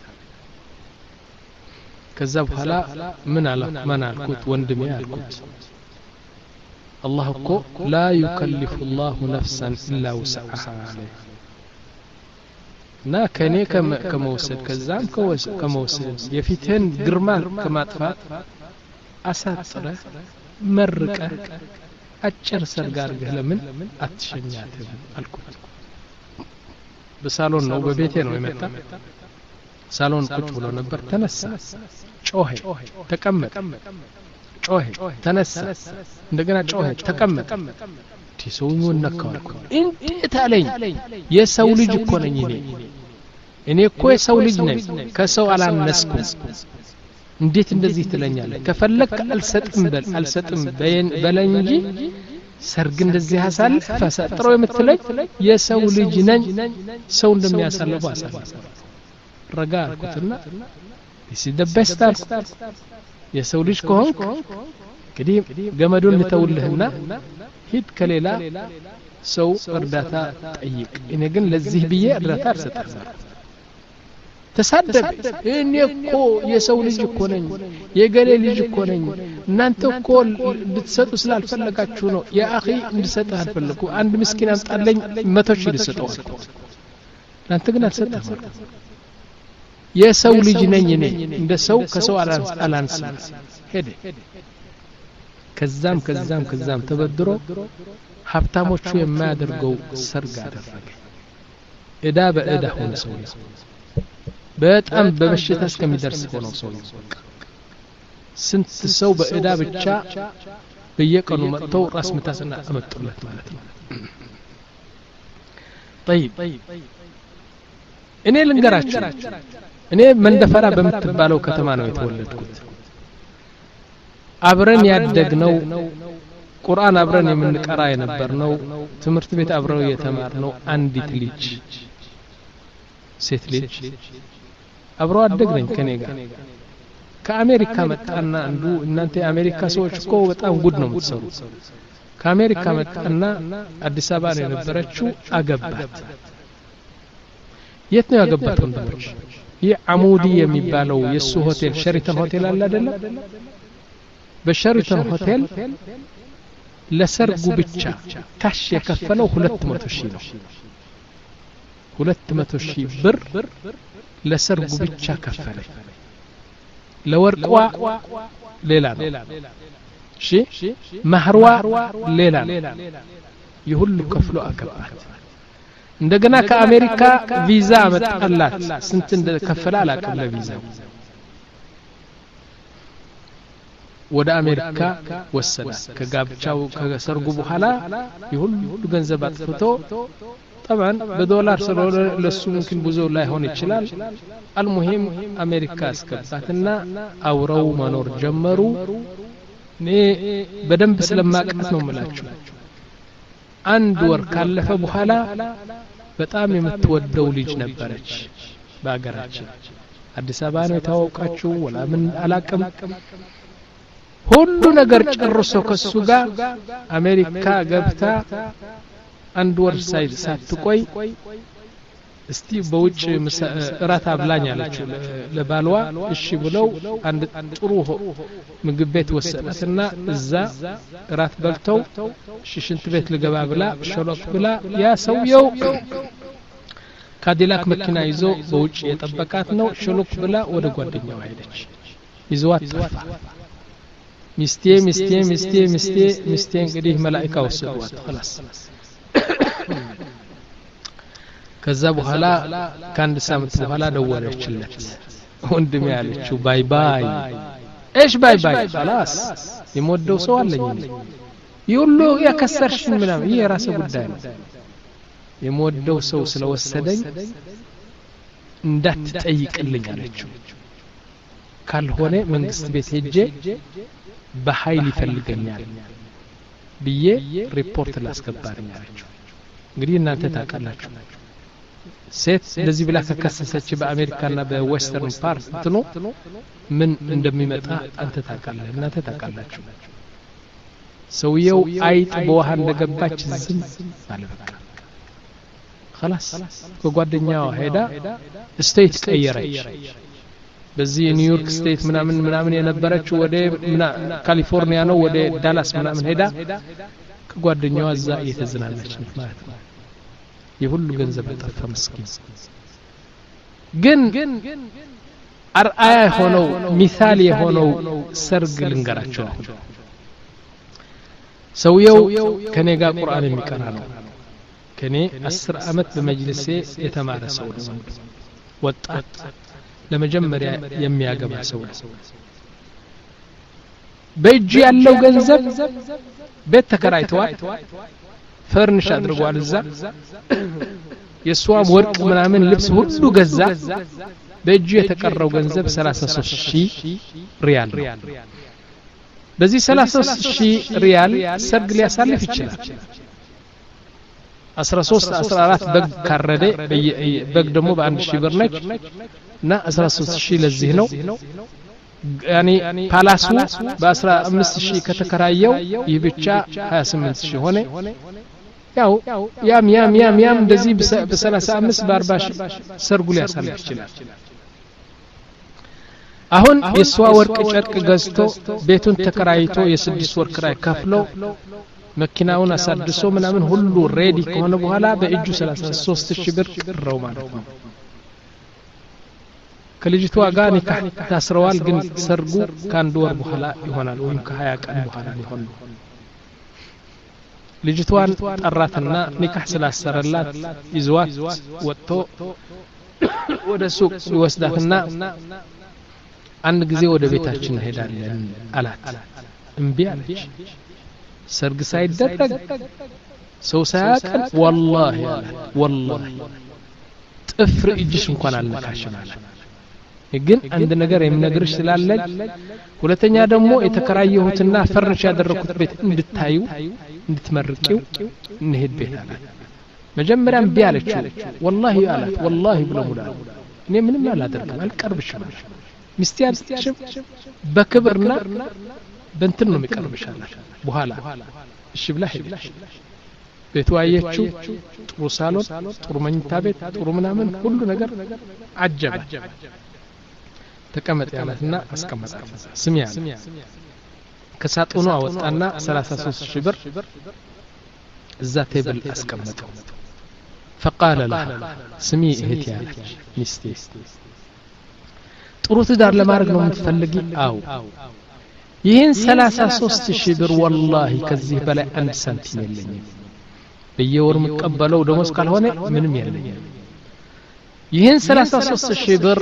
ከዛ በኋላ ምን አለ ማን አልኩት ወንድሜ አልኩት الله እኮ لا يكلف الله نفسا الا وسعها عليه ና ከኔ ከመወሰድ ከዛም ከመወሰድ የፊትህን ግርማ ከማጥፋት አሳጥረ መርቀ አጭር ሰርግ አድርገህ ለምን አትሸኛትም አልኩት በሳሎን ነው በቤቴ ነው የመጣ ሳሎን ቁጭ ብሎ ነበር ተነሳ ጮኸ ተቀመጠ ጮኸ ተነሳ እንደገና ጮኸ ተቀመጠ ዲሶሙ ነካልኩ እንዴት አለኝ የሰው ልጅ እኮ ነኝ እኔ እኔ እኮ የሰው ልጅ ነኝ ከሰው አላነስኩም እንዴት እንደዚህ ትለኛለህ ከፈለክ አልሰጥም በል አልሰጥም በለኝ እንጂ ሰርግ እንደዚህ ያሳልፍ ፈሰጥሮ የምትለኝ የሰው ልጅ ነኝ ሰው እንደሚያሳልፈው አሳልፍ ረጋ አልኩትና this is the best የሰው ልጅ ከሆንክ እንግዲህ ገመዱን ልተውልህና ሂድ ከሌላ ሰው እርዳታ ጠይቅ እኔ ግን ለዚህ ብዬ እርዳታ አልሰጥም ተሳደብ እኔ እኮ የሰው ልጅ እኮ ነኝ የገሌ ልጅ እኮ ነኝ እናንተ እኮ ልትሰጡ ስላልፈለጋችሁ ነው ያ አኺ እንድሰጥህ አልፈለኩ አንድ ምስኪን አምጣለኝ መቶ ሺህ ልሰጠው አልኩት እናንተ ግን አልሰጠህም የሰው ልጅ ነኝ እኔ እንደ ሰው ከሰው አላንስ ሄደ ከዛም ከዛም ከዛም ተበድሮ ሀብታሞቹ የማያደርገው ሰርግ አደረገ እዳ በእዳ ሆነ ሰው በጣም በበሽታ እስከሚደርስ ሆነው ሰው ስንት ሰው በእዳ ብቻ በየቀኑ መጥተው ራስ ምታስና አመጡለት ማለት ነው طيب እኔ ልንገራችሁ እኔ መንደፈራ በምትባለው ከተማ ነው የተወለድኩት አብረን ያደግነው ቁርአን አብረን የምንቀራ የነበርነው ትምህርት ቤት አብረው የተማርነው አንዲት ልጅ ሴት ልጅ አብሮ አደግነኝ ከኔ ጋር ከአሜሪካ መጣና አንዱ እናንተ የአሜሪካ ሰዎች እኮ በጣም ጉድ ነው የምትሰሩት ከአሜሪካ መጣና አዲስ አበባ ነው የነበረችው አገባት የት ነው ያገባት ወንድሞች ይህ አሙዲ የሚባለው የሱ ሆቴል ሸሪተን ሆቴል አለ አይደል በሸሪተን ሆቴል ለሰርጉ ብቻ ካሽ የከፈለው ሁለት መቶ ሺህ ነው ሁለት መቶ ሺህ ብር ለሰርጉ ብቻ ከፈለ ለወርቋ ሌላ ነው እሺ ማህርዋ ሌላ ነው ይሁሉ ከፍሎ አገባት እንደገና ከአሜሪካ ቪዛ አመጣላት ስንት እንደከፈለ አላቀም ለቪዛው ወደ አሜሪካ ወሰዳት ከጋብቻው ከሰርጉ በኋላ ይሁሉ ገንዘብ አጥፍቶ طبعا بدولار ስለሆነ ለሱ ممكن ብዙ ላይ ሆነ ይችላል المهم አሜሪካ አስገባትና አውረው መኖር ጀመሩ እኔ በደንብ ስለማቀት ነው የምላችሁ አንድ ወር ካለፈ በኋላ በጣም የምትወደው ልጅ ነበረች በአገራችን አዲስ አበባ ነው የታወቃችሁ ወላ ምን አላቀም ሁሉ ነገር ጨርሶ ከሱ ጋር አሜሪካ ገብታ አንድ ወር ሳይድ ሳትቆይ እስቲ በውጭ እራት አብላኝ አለችው ለባልዋ እሺ ብለው አንድ ጥሩ ምግብ ቤት ወሰዳትና እዛ እራት በልተው ሽሽንት ቤት ልገባ ብላ ሸሎክ ብላ ያ ሰውየው ካዲላክ መኪና ይዞ በውጭ የጠበቃት ነው ሸሎክ ብላ ወደ ጓደኛው ሄደች ይዟት ተፋ ሚስቴ ሚስቴ ሚስቴ ሚስቴ ሚስቴ እንግዲህ መላእክት ወሰዷት خلاص ከዛ በኋላ ከአንድ ሳምንት በኋላ ደወለችለት ወንድሜ ያለችው ባይ ባይ ايش ባይ ባይ خلاص የሞደው ሰው አለኝ ይሁሉ ያከሰርሽን ምናምን ይሄ ራስ ጉዳይ ነው የሞደው ሰው ስለወሰደኝ እንዳትጠይቅልኝ አለችው ካልሆነ መንግስት ቤት ሄጄ በኃይል ይፈልገኛል ብዬ ሪፖርት ላስገባኝ አለችው እንግዲህ እናንተ ታውቃላችሁ ሴት እንደዚህ ብላ ከከሰሰች በአሜሪካና በዌስተርን ፓርት እንትኑ ምን እንደሚመጣ አንተ ታውቃለህ እናንተ ታውቃላችሁ ሰውየው አይጥ በውሃ እንደገባች ዝም አለ በቃ خلاص ከጓደኛዋ ሄዳ ስቴት ቀየረች በዚህ ኒውዮርክ ስቴት ምናምን ምናምን የነበረችው ወደ ካሊፎርኒያ ነው ወደ ዳላስ ምናምን ሄዳ ከጓደኛዋ እዛ እየተዝናናች ነው ማለት ነው የሁሉ ገንዘብ ተጠፋ መስኪን ግን አርአያ ሆነው ሚሳል የሆነው ሰርግ ልንገራቸው ሰውየው ከኔ ጋር ቁርአን የሚቀራ ነው ከኔ አስር አመት በመጅልሴ የተማረ ሰው ነው ወጣት ለመጀመሪያ የሚያገባ ሰው ነው በእጁ ያለው ገንዘብ ቤት ተከራይቷል ፈርኒሽ አድርጓል እዛ የሷም ወርቅ ምናምን ልብስ ሁሉ ገዛ በእጁ የተቀረው ገንዘብ ሰላሳ ሶስት ሺህ ሪያል ነው በዚህ ሰላሳ ሶስት ሺህ ሪያል ሰርግ ሊያሳልፍ ይችላል አስራ ሶስት አስራ አራት በግ ካረደ በግ ደግሞ በአንድ ሺህ ብር ነች እና አስራ ሶስት ሺህ ለዚህ ነው ያኒ ፓላሱ በ15000 ከተከራየው ይህ ብቻ ሃያ ስምንት ሺህ ሆነ ያው ያም ያም ያም ያም እንደዚህ በ35 በ40 ሺህ ሰርጉ ሊያሳልፍ ይችላል አሁን የሷ ወርቅ ጨርቅ ገዝቶ ቤቱን ተከራይቶ የስድስት ወር ክራይ ከፍሎ መኪናውን አሳድሶ ምናምን ሁሉ ሬዲ ከሆነ በኋላ በእጁ ሰላሳ ሶስት ሺህ ብር ቀረው ማለት ነው ከልጅቷ ጋር ኒካህ ታስረዋል ግን ሰርጉ ከአንድ ወር በኋላ ይሆናል ወይም ከ20 ቀን በኋላ ሊሆን ነው ልጅቷን ጠራትና ኒካህ ስላሰረላት ይዟት ወጥቶ ወደ ሱቅ ይወስዳትና አንድ ጊዜ ወደ ቤታችን እንሄዳለን አላት እምቢ አለች ሰርግ ሳይደረግ ሰው ሳያቀል والله والله ጥፍር እጅሽ እንኳን አልነካሽም አለ ግን አንድ ነገር የምነግርሽ ስላለኝ ሁለተኛ ደግሞ የተከራየሁትና ፈርሽ ያደረኩት ቤት እንድታዩ እንድትመርቂው እንሄድ ቤት አለ መጀመሪያም እምቢ አለችው والله አላት والله ብሎ ሙላ እኔ ምንም አላደርግም አልቀርብሽም ሚስቲ አልጥሽም በክብርና በእንትን ነው የሚቀርብሻል በኋላ እሺ ብላ ሄደች ቤቱ አየችው ጥሩ ሳሎን ጥሩ መኝታ ቤት ጥሩ ምናምን ሁሉ ነገር አጀበ ተቀመጥ ያላትና አስቀመጣት ስሚ ያለ ከሳጥኑ አወጣና ሰላሳ ሶስት ሺህ ብር እዛ ቴብል አስቀመጠው فقال لها ስሚ እህት ያለች ሚስቴ ጥሩ ትዳር ለማድረግ ነው የምትፈልጊ አው ይህን ሰላሳ ሶስት ሺህ ብር والله ከዚህ በላይ አንድ ሳንቲም የለኝም በየወር መቀበለው ደሞዝ ካልሆነ ምንም የለኝም ይህን ሰላሳ ሶስት ሺህ ብር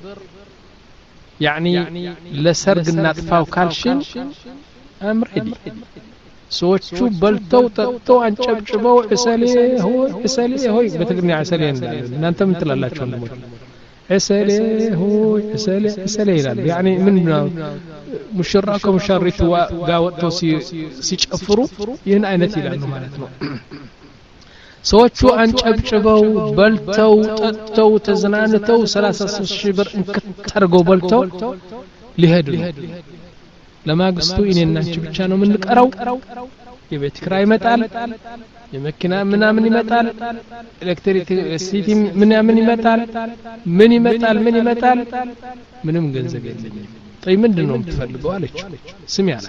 يعني ለሰርግ እናጥፋው ካልሽን አምሬዲ ሰዎቹ በልተው ጠጥተው አንጨብጭበው እሰሌ ሆይ እሰሌ ሆይ በትግርኛ እሰሌ እናንተ ምን ትላላችሁ ነው እሰሌ ሆይ እሰሌ እሰሌ ይላል يعني ምን ሙሽራ ከሙሽሪት ጋር ወጥተው ሲጨፍሩ ይህን አይነት ይላሉ ማለት ነው ሰዎቹ አንጨብጭበው በልተው ጠጥተው ተዝናንተው ሰላሳ ሶስት ሺህ ብር እንከተርገው በልተው ሊሄዱ ለማግስቱ እኔና አንቺ ብቻ ነው የምንቀረው የቤት ኪራይ ይመጣል የመኪና ምናምን ይመጣል ኤሌክትሪክ ሲቲ ምናምን ይመጣል ምን ይመጣል ምን ይመጣል ምንም ገንዘብ የለኝም طيب ምንድነው የምትፈልገው አለች ስሚ አለ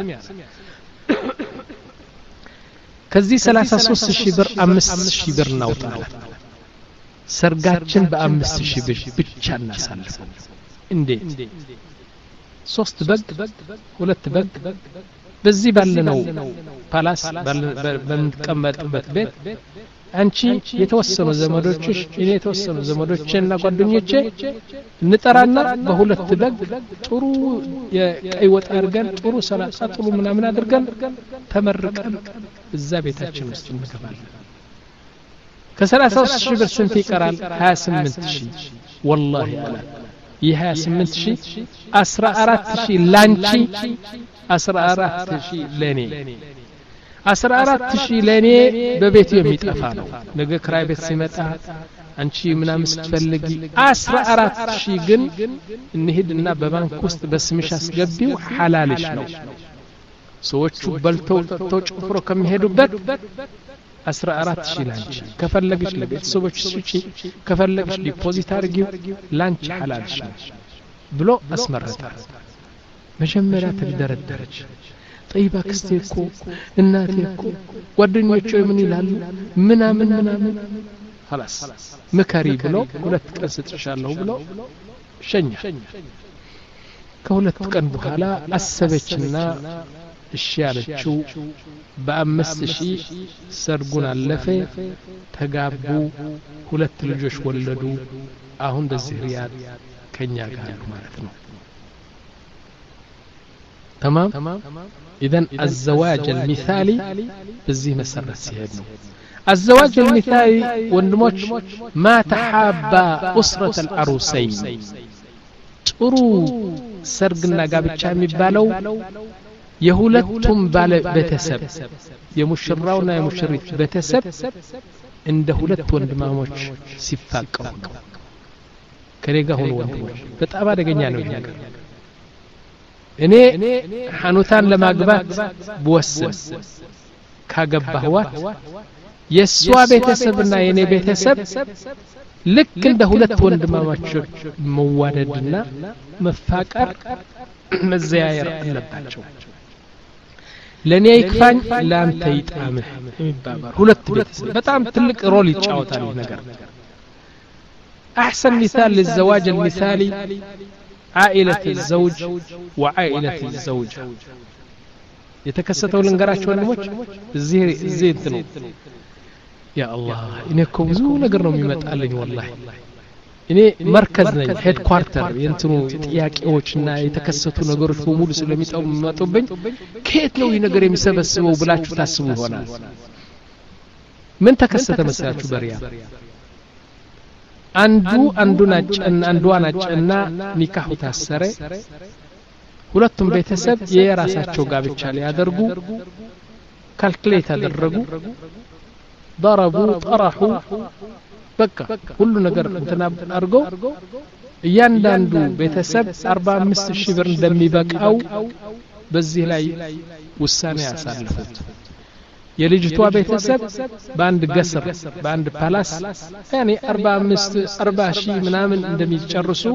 ከዚህ ሰላሳ ሶስት ሺህ ብር አምስት ሺህ ብር እናውጣለን ሰርጋችን በአምስት ሺህ ብር ብቻ እናሳልፈው እንዴት ሶስት በግ ሁለት በግ በዚህ ባለነው ፓላስ በምንቀመጥበት ቤት አንቺ የተወሰኑ ዘመዶችሽ እኔ የተወሰኑ ዘመዶቼና ጓደኞቼ እንጠራና በሁለት በግ ጥሩ የቀይ ወጥ አድርገን ጥሩ ሰላጣ ጥሩ ምናምን አድርገን ተመርቀን እዛ ቤታችን ውስጥ እንገባለን ከሰላሳ ሶስት ሺህ ብር ስንት ይቀራል ሃያ ስምንት ሺህ والله አላ ይህ ሃያ ስምንት ሺህ አስራ አራት ሺህ ላንቺ አስራ አራት ሺህ ለኔ አስራ አራት ሺህ ለኔ በቤቱ የሚጠፋ ነው ነገ ክራይ ቤት ሲመጣ አንቺ ምናምን ስትፈልጊ አስራ አራት ሺህ ግን እንሂድና በባንክ ውስጥ በስምሽ አስገቢው ሐላልሽ ነው ሰዎቹ በልተው ጠጥተው ጨፍሮ ከሚሄዱበት አስራ አራት ሺህ ላንቺ ከፈለግሽ ለቤተሰቦች ስጪ ከፈለግሽ ዲፖዚት አድርጊው ላንቺ ሐላልሽ ነው ብሎ አስመረጣ መጀመሪያ ተደረደረች طيب አክስቴኮ እናቴኮ ጓደኞቼ ምን ይላሉ ምናምን ምናምን خلاص መከሪ ብሎ ሁለት ቀን ስጥሻለሁ ብሎ ሸኛ ከሁለት ቀን በኋላ አሰበችና እሺ ያለችው በአምስት ሺህ ሰርጉን አለፈ ተጋቡ ሁለት ልጆች ወለዱ አሁን በዚህ ሪያድ ከኛ ጋር ማለት ነው تمام اذا الزواج المثالي بزي مسرت سيهد ነው الزواج المثالي ወንድሞች ما تحاب اسره العروسين ጥሩ ሰርግና ጋብቻ የሚባለው የሁለቱም ባለ ቤተሰብ የሙሽራውና የሙሽሪት ቤተሰብ እንደ ሁለት ወንድማሞች ሲፋቀሩ ነው ከሬጋ ሆኖ ወንድሞች በጣም አደገኛ ነው ይሄ እኔ ሐኑታን ለማግባት በወሰን ካገባህዋት የሷ ቤተሰብና የኔ ቤተሰብ ልክ እንደ ሁለት ወንድማማቾች መዋደድና መፋቀር መዘያየር አለባቸው። ለኔ ይክፋኝ ላንተ ይጣምህ የሚባባል ሁለት ቤተሰብ በጣም ትልቅ ሮል ይጫወታል ነገር። احسن مثال للزواج المثالي عائلة الزوج وعائلة الزوجة يتكستوا لنقراش ወንድሞች እዚህ እዚህ እንትኑ ያ አላህ እኔ እኮ ብዙ ነገር ነው የሚመጣልኝ والله እኔ መርከዝ ነኝ ሄድ ኳርተር የእንትኑ ጥያቄዎችና የተከሰቱ ነገሮች በሙሉ ስለሚመጡብኝ ከየት ነው ይህ ነገር የሚሰበስበው ብላችሁ ታስቡ ይሆናል። ምን ተከሰተ መሰላችሁ? በሪያ አንዱ አንዱን አጨና አንዷን አጨና ኒካሁ ታሰረ። ሁለቱም ቤተሰብ የራሳቸው ጋብቻ ሊያደርጉ ካልኩሌት አደረጉ። ضربوا طرحوا በቃ ሁሉ ነገር እንትና አርገው እያንዳንዱ ቤተሰብ አርባ አምስት ሺህ ብር እንደሚበቃው በዚህ ላይ ውሳኔ ያሳለፉት። የልጅቷ ቤተሰብ በአንድ ገስር በአንድ ፓላስ ያኔ አርባ አምስት አርባ ሺህ ምናምን እንደሚጨርሱ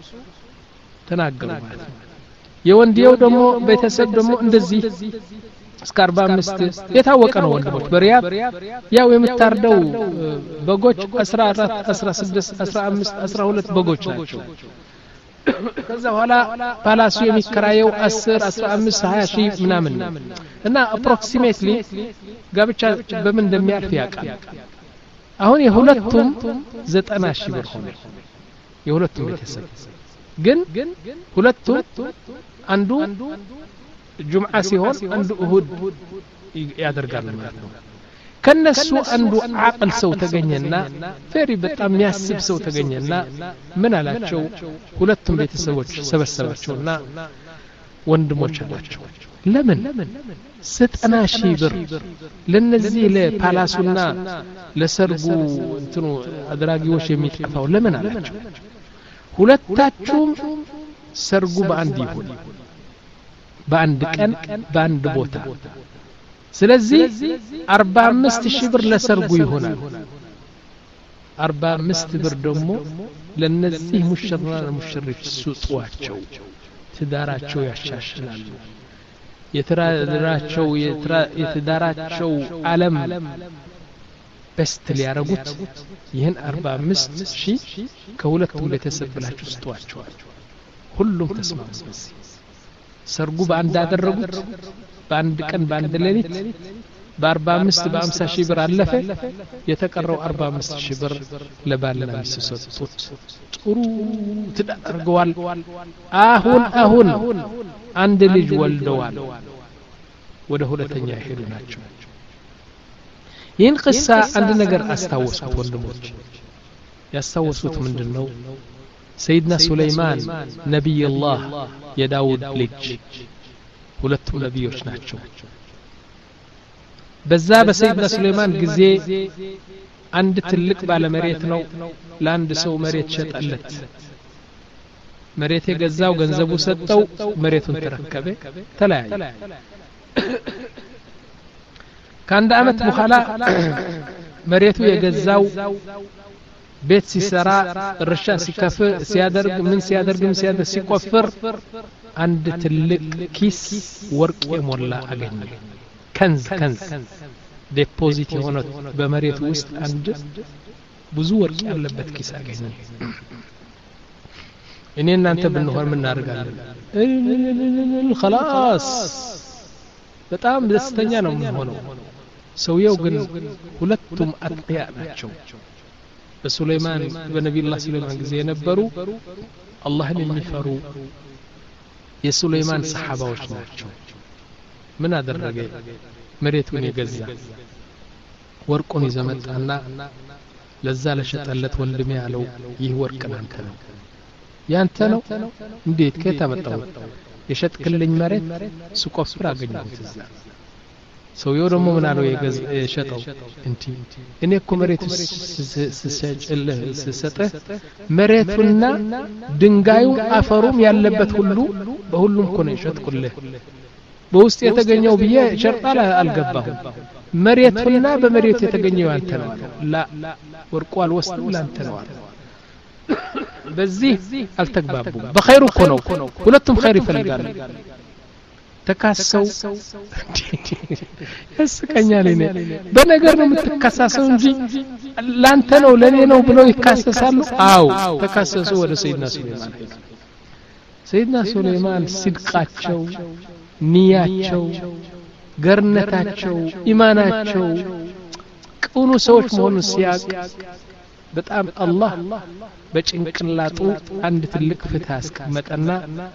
ተናገሩ ማለት ነው። የወንዲው ደግሞ ቤተሰብ ደግሞ እንደዚህ እስከ አርባ አምስት የታወቀ ነው ወንድሞች። በሪያድ ያው የምታርደው በጎች አስራ አራት አስራ ስድስት አስራ አምስት አስራ ሁለት በጎች ናቸው። ከዛ በኋላ ፓላሱ የሚከራየው አስር አስራ አምስት ሃያ ሺህ ምናምን ነው እና አፕሮክሲሜትሊ ጋብቻ በምን እንደሚያልፍ ያውቃል። አሁን የሁለቱም ዘጠና ሺህ ብር ሆነ የሁለቱም ቤተሰብ። ግን ሁለቱም አንዱ ጁምዓ ሲሆን አንዱ እሁድ ያደርጋል ማለት ነው። ከነሱ አንዱ አቅል ሰው ተገኘና ፈሪ በጣም የሚያስብ ሰው ተገኘና ምን አላቸው? ሁለቱም ቤተሰቦች ሰበሰባቸውና ወንድሞች አላቸው ለምን ዘጠና ሺህ ብር ለነዚህ ለፓላሱና ለሰርጉ እንትኑ አድራጊዎች የሚጠፋው ለምን አላቸው? ሁለታችሁም ሰርጉ በአንድ ይሁን በአንድ ቀን በአንድ ቦታ። ስለዚህ አርባ አምስት ሺህ ብር ለሰርጉ ይሆናል። አርባ አምስት ብር ደግሞ ለነዚህ ሙሽራና ሙሽሪት ስጧቸው፣ ትዳራቸው ያሻሽላሉ። የትዳራቸው የትዳራቸው ዓለም በስት ሊያረጉት ይህን አርባ አምስት ሺህ ከሁለቱም ቤተሰብ ብላችሁ ስጧቸው። ሁሉም ተስማሙ። በዚህ ሰርጉ በአንድ አደረጉት። በአንድ ቀን በአንድ ሌሊት በአርባ አምስት በአምሳ ሺህ ብር አለፈ። የተቀረው አርባ አምስት ሺህ ብር ለባልና ሚስት ሰጡት። ጥሩ ትዳር አድርገዋል። አሁን አሁን አንድ ልጅ ወልደዋል። ወደ ሁለተኛ ሄዱ ናቸው። ይህን ቅሳ አንድ ነገር አስታወሱት ወንድሞች። ያስታወሱት ምንድነው? ሰይድና ሱለይማን ነቢይላህ የዳውድ ልጅ ሁለቱም ነቢዮች ናቸው። በዛ በሰይድና ሱለይማን ጊዜ አንድ ትልቅ ባለ መሬት ነው ለአንድ ሰው መሬት ሸጠለት። መሬት የገዛው ገንዘቡ ሰጠው፣ መሬቱን ተረከበ፣ ተለያየ። ከአንድ አመት በኋላ መሬቱ የገዛው ቤት ሲሰራ እርሻ ሲከፍ ሲያደርግ ምን ሲያደርግ ምን ሲያደርግ ሲቆፍር አንድ ትልቅ ኪስ ወርቅ የሞላ አገኘ። ከንዝ ከንዝ ዴፖዚት የሆነ በመሬቱ ውስጥ አንድ ብዙ ወርቅ ያለበት ኪስ አገኘ። እኔ እናንተ ብንሆን ምን እናደርጋለን? خلاص በጣም ደስተኛ ነው የምንሆነው። ሰውየው ግን ሁለቱም አጥቂያ ናቸው። በሱለይማን በነቢዩላህ ሱለይማን ጊዜ የነበሩ አላህን የሚፈሩ የሱለይማን ሰሃባዎች ናቸው። ምን አደረገ? መሬቱን የገዛ ወርቁን ይዘመጣና ለዛ ለሸጠለት ወንድሜ ያለው ይህ ወርቅ ናንተ ነው ያንተ ነው። እንዴት ከየት አመጣው? የሸጥክልኝ መሬት ስቆፍር አገኘሁት እዛ። ሰውየው ደግሞ ምን አለው? የሸጠው እንት እኔ እኮ መሬቱ ስሰጭልህ ስሰጥህ መሬቱና ድንጋዩ አፈሩም ያለበት ሁሉ በሁሉም እኮ ነው የሸጥኩልህ በውስጥ የተገኘው ብዬ ሸርጣላ አልገባሁም መሬቱና በመሬቱ የተገኘው አንተ ነው ላ ወርቁ አልወስድም ላንተ ነው በዚህ አልተግባቡም በኸይሩ እኮ ነው ሁለቱም ኸይር ይፈልጋሉ ተካሰው ያስቀኛል እኔ በነገር ነው የምትከሳሰው እንጂ ላንተ ነው ለኔ ነው ብለው ይካሰሳሉ አው ተካሰሱ ወደ ሰይድና ሱለይማን ሰይድና ሱለይማን ሲድቃቸው ንያቸው ገርነታቸው ኢማናቸው ቅኑ ሰዎች መሆኑን ሲያቅ በጣም አላህ በጭንቅላቱ አንድ ትልቅ ፍትህ አስቀመጠና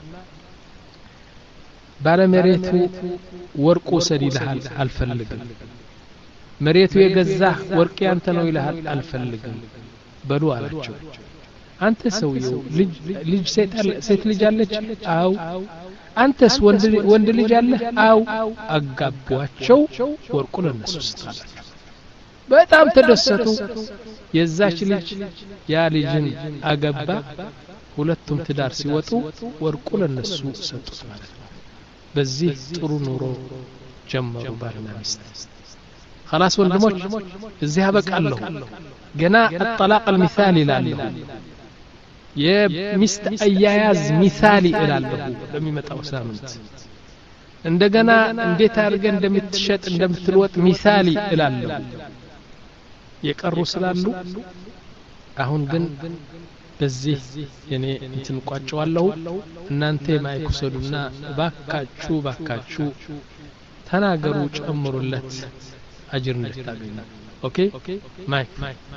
ባለመሬቱ ወርቁ ሰድ ይልሃል አልፈልግም መሬቱ የገዛ ወርቅ ያንተ ነው ይልሃል አልፈልግም በሉ አላቸው አንተ ሰውየው ልጅ ልጅ ሴት ልጅ አለች አው አንተስ ወንድ ወንድ ልጅ አለ አው አጋቧቸው ወርቁ ለነሱ ስጣላቸው በጣም ተደሰቱ የዛች ልጅ ያ ልጅን አገባ ሁለቱም ትዳር ሲወጡ ወርቁ ለነሱ ሰጡት ማለት ነው በዚህ ጥሩ ኑሮ ጀመሩ ባልና ሚስት خلاص ወንድሞች እዚህ አበቃለሁ ገና الطلاق المثالي ላለው የሚስት አያያዝ ሚሳሊ እላለሁ ለሚመጣው ሳምንት እንደገና እንዴት አድርገን እንደምትሸጥ እንደምትልወጥ ሚሳሊ እላለሁ የቀሩ ስላሉ አሁን ግን በዚህ እኔ እንትን ቋጨዋለሁ እናንተ ማይኩሰዱና ባካቹ ባካቹ ተናገሩ ጨምሩለት አጅር እንድታገኙ ኦኬ ማይክ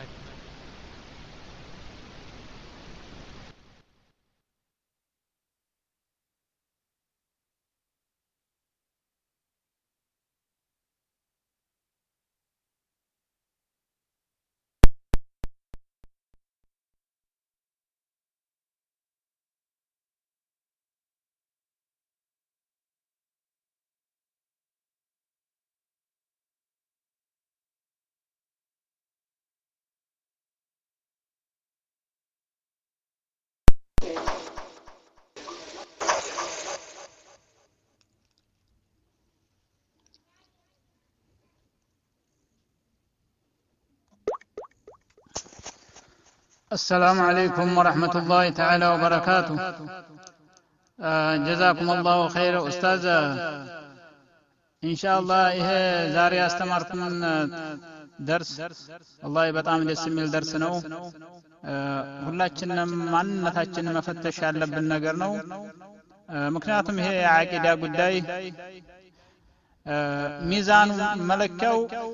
السلام عليكم ورحمة الله تعالى وبركاته آه جزاكم الله خير أستاذ إن شاء الله إيه زاري استمرت من درس والله بطعم لسمي الدرس نو ሁላችንም ማንነታችን መፈተሽ ያለብን ነገር ነው ምክንያቱም ይሄ የዓቂዳ ጉዳይ ሚዛኑ መለኪያው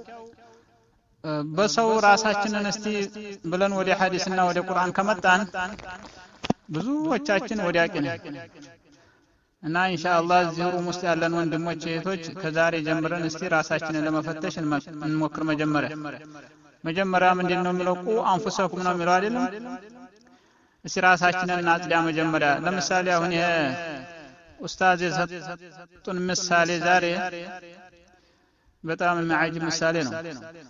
በሰው ራሳችንን እስቲ ብለን ወደ ሐዲስና ወደ ቁርአን ከመጣን ብዙዎቻችን ወዲያቂ ነን እና ኢንሻአላህ እዚህ ሩም ውስጥ ያለን ወንድሞች እህቶች ከዛሬ ጀምረን እስቲ ራሳችንን ለመፈተሽ እንሞክር መጀመሪያ መጀመሪያ ምንድነው የሚለው አንፉሰኩም ነው የሚለው አይደለም እስቲ ራሳችንን እናጽዳ መጀመሪያ ለምሳሌ አሁን ይሄ ኡስታዝ የሰጡን ምሳሌ ዛሬ በጣም የሚያጅብ ምሳሌ ነው